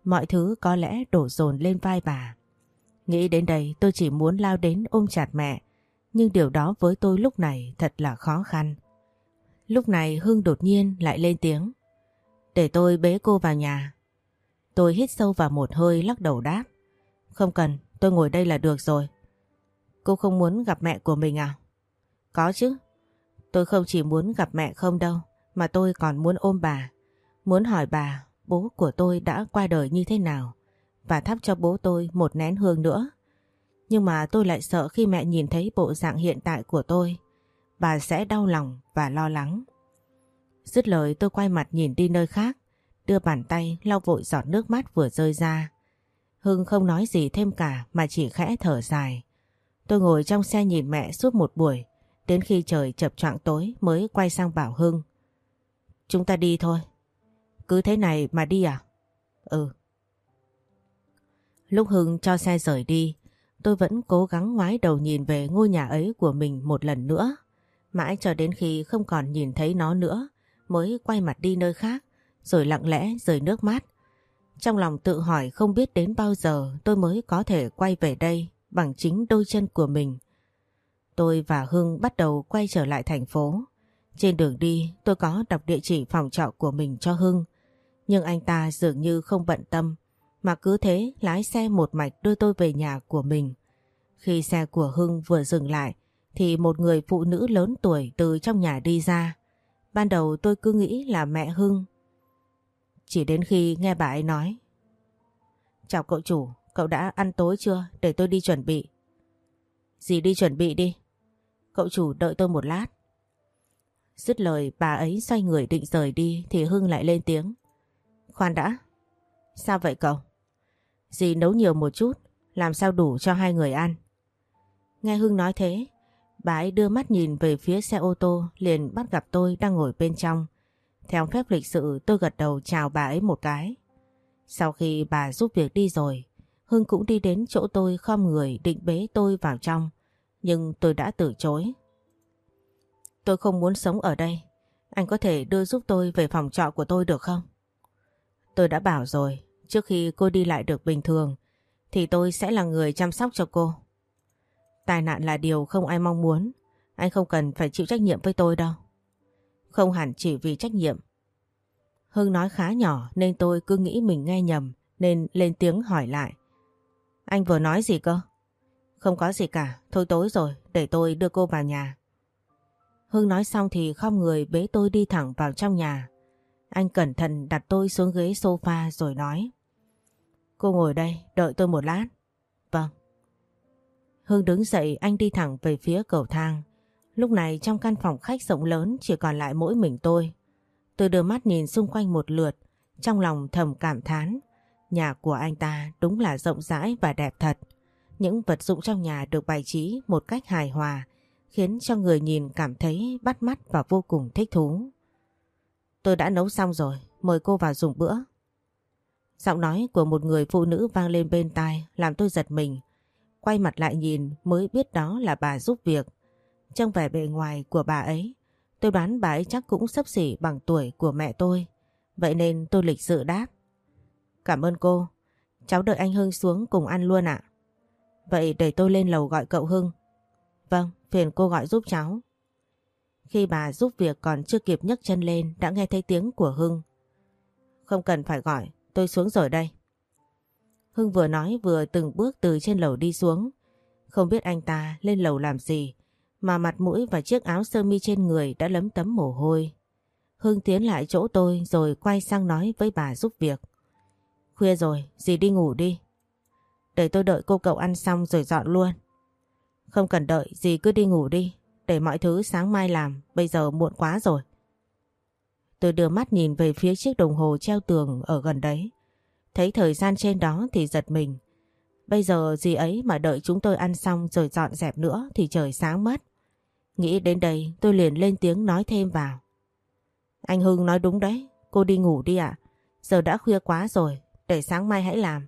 Mọi thứ có lẽ đổ dồn lên vai bà. Nghĩ đến đây tôi chỉ muốn lao đến ôm chặt mẹ, nhưng điều đó với tôi lúc này thật là khó khăn. Lúc này Hưng đột nhiên lại lên tiếng. Để tôi bế cô vào nhà. Tôi hít sâu vào một hơi lắc đầu đáp. Không cần, tôi ngồi đây là được rồi. Cô không muốn gặp mẹ của mình à? Có chứ. Tôi không chỉ muốn gặp mẹ không đâu, mà tôi còn muốn ôm bà. Muốn hỏi bà bố của tôi đã qua đời như thế nào và thắp cho bố tôi một nén hương nữa. Nhưng mà tôi lại sợ khi mẹ nhìn thấy bộ dạng hiện tại của tôi, bà sẽ đau lòng và lo lắng. Dứt lời tôi quay mặt nhìn đi nơi khác, đưa bàn tay lau vội giọt nước mắt vừa rơi ra. Hưng không nói gì thêm cả mà chỉ khẽ thở dài. Tôi ngồi trong xe nhìn mẹ suốt một buổi, đến khi trời chập choạng tối mới quay sang bảo Hưng. Chúng ta đi thôi. Cứ thế này mà đi à? Ừ. Lúc Hưng cho xe rời đi, tôi vẫn cố gắng ngoái đầu nhìn về ngôi nhà ấy của mình một lần nữa. Mãi cho đến khi không còn nhìn thấy nó nữa mới quay mặt đi nơi khác, rồi lặng lẽ rơi nước mắt. Trong lòng tự hỏi không biết đến bao giờ tôi mới có thể quay về đây bằng chính đôi chân của mình. Tôi và Hưng bắt đầu quay trở lại thành phố. Trên đường đi tôi có đọc địa chỉ phòng trọ của mình cho Hưng, nhưng anh ta dường như không bận tâm mà cứ thế lái xe một mạch đưa tôi về nhà của mình. Khi xe của Hưng vừa dừng lại thì một người phụ nữ lớn tuổi từ trong nhà đi ra. Ban đầu tôi cứ nghĩ là mẹ Hưng. Chỉ đến khi nghe bà ấy nói. Chào cậu chủ, cậu đã ăn tối chưa? Để tôi đi chuẩn bị. Dì đi chuẩn bị đi. Cậu chủ đợi tôi một lát. Dứt lời bà ấy xoay người định rời đi thì Hưng lại lên tiếng. Khoan đã. Sao vậy cậu? Dì nấu nhiều một chút, làm sao đủ cho hai người ăn. Nghe Hưng nói thế, bà ấy đưa mắt nhìn về phía xe ô tô liền bắt gặp tôi đang ngồi bên trong. Theo phép lịch sự tôi gật đầu chào bà ấy một cái. Sau khi bà giúp việc đi rồi, Hưng cũng đi đến chỗ tôi khom người định bế tôi vào trong, nhưng tôi đã từ chối. Tôi không muốn sống ở đây, anh có thể đưa giúp tôi về phòng trọ của tôi được không? Tôi đã bảo rồi, trước khi cô đi lại được bình thường thì tôi sẽ là người chăm sóc cho cô. Tai nạn là điều không ai mong muốn, anh không cần phải chịu trách nhiệm với tôi đâu. Không hẳn chỉ vì trách nhiệm. Hưng nói khá nhỏ nên tôi cứ nghĩ mình nghe nhầm nên lên tiếng hỏi lại. Anh vừa nói gì cơ? Không có gì cả, thôi tối rồi, để tôi đưa cô vào nhà. Hưng nói xong thì khom người bế tôi đi thẳng vào trong nhà. Anh cẩn thận đặt tôi xuống ghế sofa rồi nói. Cô ngồi đây, đợi tôi một lát. Vâng. Hưng đứng dậy anh đi thẳng về phía cầu thang. Lúc này trong căn phòng khách rộng lớn chỉ còn lại mỗi mình tôi. Tôi đưa mắt nhìn xung quanh một lượt, trong lòng thầm cảm thán. Nhà của anh ta đúng là rộng rãi và đẹp thật. Những vật dụng trong nhà được bày trí một cách hài hòa, khiến cho người nhìn cảm thấy bắt mắt và vô cùng thích thú. Tôi đã nấu xong rồi, mời cô vào dùng bữa. Giọng nói của một người phụ nữ vang lên bên tai làm tôi giật mình. Quay mặt lại nhìn mới biết đó là bà giúp việc. Trong vẻ bề ngoài của bà ấy, tôi đoán bà ấy chắc cũng xấp xỉ bằng tuổi của mẹ tôi. Vậy nên tôi lịch sự đáp. Cảm ơn cô, cháu đợi anh Hưng xuống cùng ăn luôn ạ. Vậy để tôi lên lầu gọi cậu Hưng. Vâng, phiền cô gọi giúp cháu. Khi bà giúp việc còn chưa kịp nhấc chân lên đã nghe thấy tiếng của Hưng. Không cần phải gọi, tôi xuống rồi đây. Hưng vừa nói vừa từng bước từ trên lầu đi xuống. Không biết anh ta lên lầu làm gì mà mặt mũi và chiếc áo sơ mi trên người đã lấm tấm mồ hôi. Hưng tiến lại chỗ tôi rồi quay sang nói với bà giúp việc. Khuya rồi, dì đi ngủ đi. Để tôi đợi cô cậu ăn xong rồi dọn luôn. Không cần đợi, dì cứ đi ngủ đi. Để mọi thứ sáng mai làm, bây giờ muộn quá rồi. Tôi đưa mắt nhìn về phía chiếc đồng hồ treo tường ở gần đấy. Thấy thời gian trên đó thì giật mình. Bây giờ dì ấy mà đợi chúng tôi ăn xong rồi dọn dẹp nữa thì trời sáng mất. Nghĩ đến đây tôi liền lên tiếng nói thêm vào. Anh Hưng nói đúng đấy, cô đi ngủ đi ạ. Giờ đã khuya quá rồi, để sáng mai hãy làm.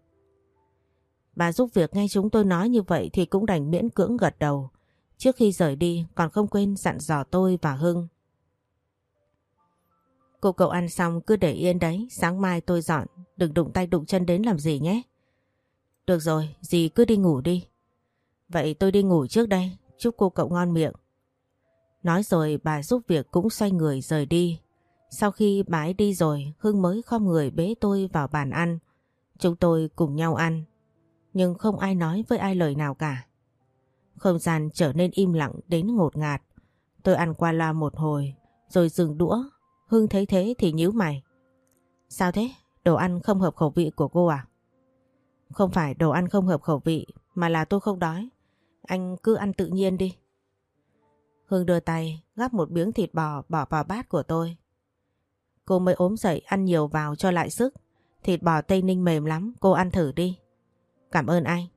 Bà giúp việc nghe chúng tôi nói như vậy thì cũng đành miễn cưỡng gật đầu. Trước khi rời đi còn không quên dặn dò tôi và Hưng. Cô cậu ăn xong cứ để yên đấy, sáng mai tôi dọn, đừng đụng tay đụng chân đến làm gì nhé. Được rồi, dì cứ đi ngủ đi. Vậy tôi đi ngủ trước đây, chúc cô cậu ngon miệng. Nói rồi bà giúp việc cũng xoay người rời đi. Sau khi bà ấy đi rồi, Hưng mới khom người bế tôi vào bàn ăn. Chúng tôi cùng nhau ăn, nhưng không ai nói với ai lời nào cả. Không gian trở nên im lặng đến ngột ngạt. Tôi ăn qua loa một hồi, rồi dừng đũa. Hưng thấy thế thì nhíu mày. Sao thế? Đồ ăn không hợp khẩu vị của cô à? Không phải đồ ăn không hợp khẩu vị, mà là tôi không đói. Anh cứ ăn tự nhiên đi. Hưng đưa tay gắp một miếng thịt bò bỏ vào bát của tôi. Cô mới ốm dậy, ăn nhiều vào cho lại sức. Thịt bò Tây Ninh mềm lắm, cô ăn thử đi. Cảm ơn anh.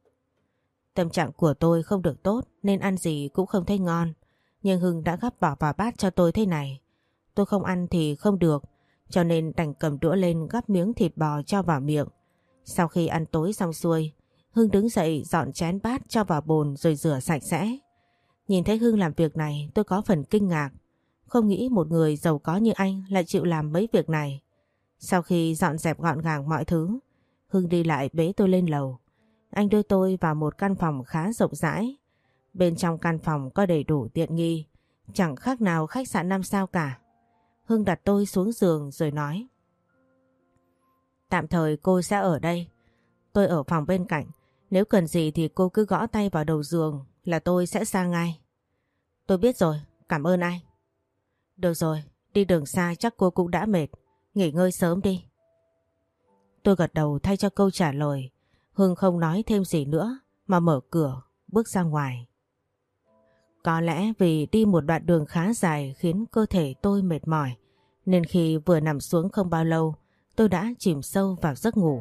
Tâm trạng của tôi không được tốt nên ăn gì cũng không thấy ngon. Nhưng Hưng đã gắp bỏ vào bát cho tôi thế này. Tôi không ăn thì không được, cho nên đành cầm đũa lên gắp miếng thịt bò cho vào miệng. Sau khi ăn tối xong xuôi, Hưng đứng dậy dọn chén bát cho vào bồn rồi rửa sạch sẽ. Nhìn thấy Hưng làm việc này tôi có phần kinh ngạc. Không nghĩ một người giàu có như anh lại chịu làm mấy việc này. Sau khi dọn dẹp gọn gàng mọi thứ, Hưng đi lại bế tôi lên lầu. Anh đưa tôi vào một căn phòng khá rộng rãi. Bên trong căn phòng có đầy đủ tiện nghi, chẳng khác nào khách sạn 5 sao cả. Hưng đặt tôi xuống giường rồi nói: Tạm thời cô sẽ ở đây. Tôi ở phòng bên cạnh. Nếu cần gì thì cô cứ gõ tay vào đầu giường là tôi sẽ sang ngay. Tôi biết rồi, cảm ơn anh. Được rồi, đi đường xa chắc cô cũng đã mệt. Nghỉ ngơi sớm đi. Tôi gật đầu thay cho câu trả lời. Hưng không nói thêm gì nữa mà mở cửa bước ra ngoài. Có lẽ vì đi một đoạn đường khá dài khiến cơ thể tôi mệt mỏi, nên khi vừa nằm xuống không bao lâu tôi đã chìm sâu vào giấc ngủ.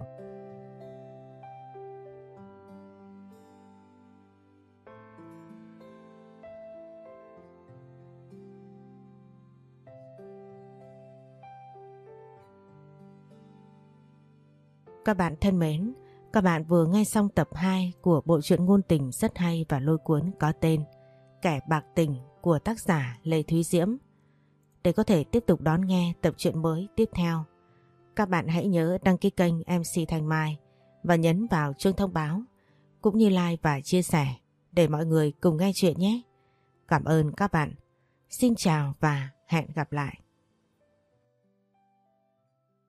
Các bạn thân mến, các bạn vừa nghe xong tập 2 của bộ truyện ngôn tình rất hay và lôi cuốn có tên Kẻ bạc tình của tác giả Lê Thúy Diễm. Để có thể tiếp tục đón nghe tập truyện mới tiếp theo, các bạn hãy nhớ đăng ký kênh MC Thanh Mai và nhấn vào chuông thông báo, cũng như like và chia sẻ để mọi người cùng nghe chuyện nhé. Cảm ơn các bạn. Xin chào và hẹn gặp lại.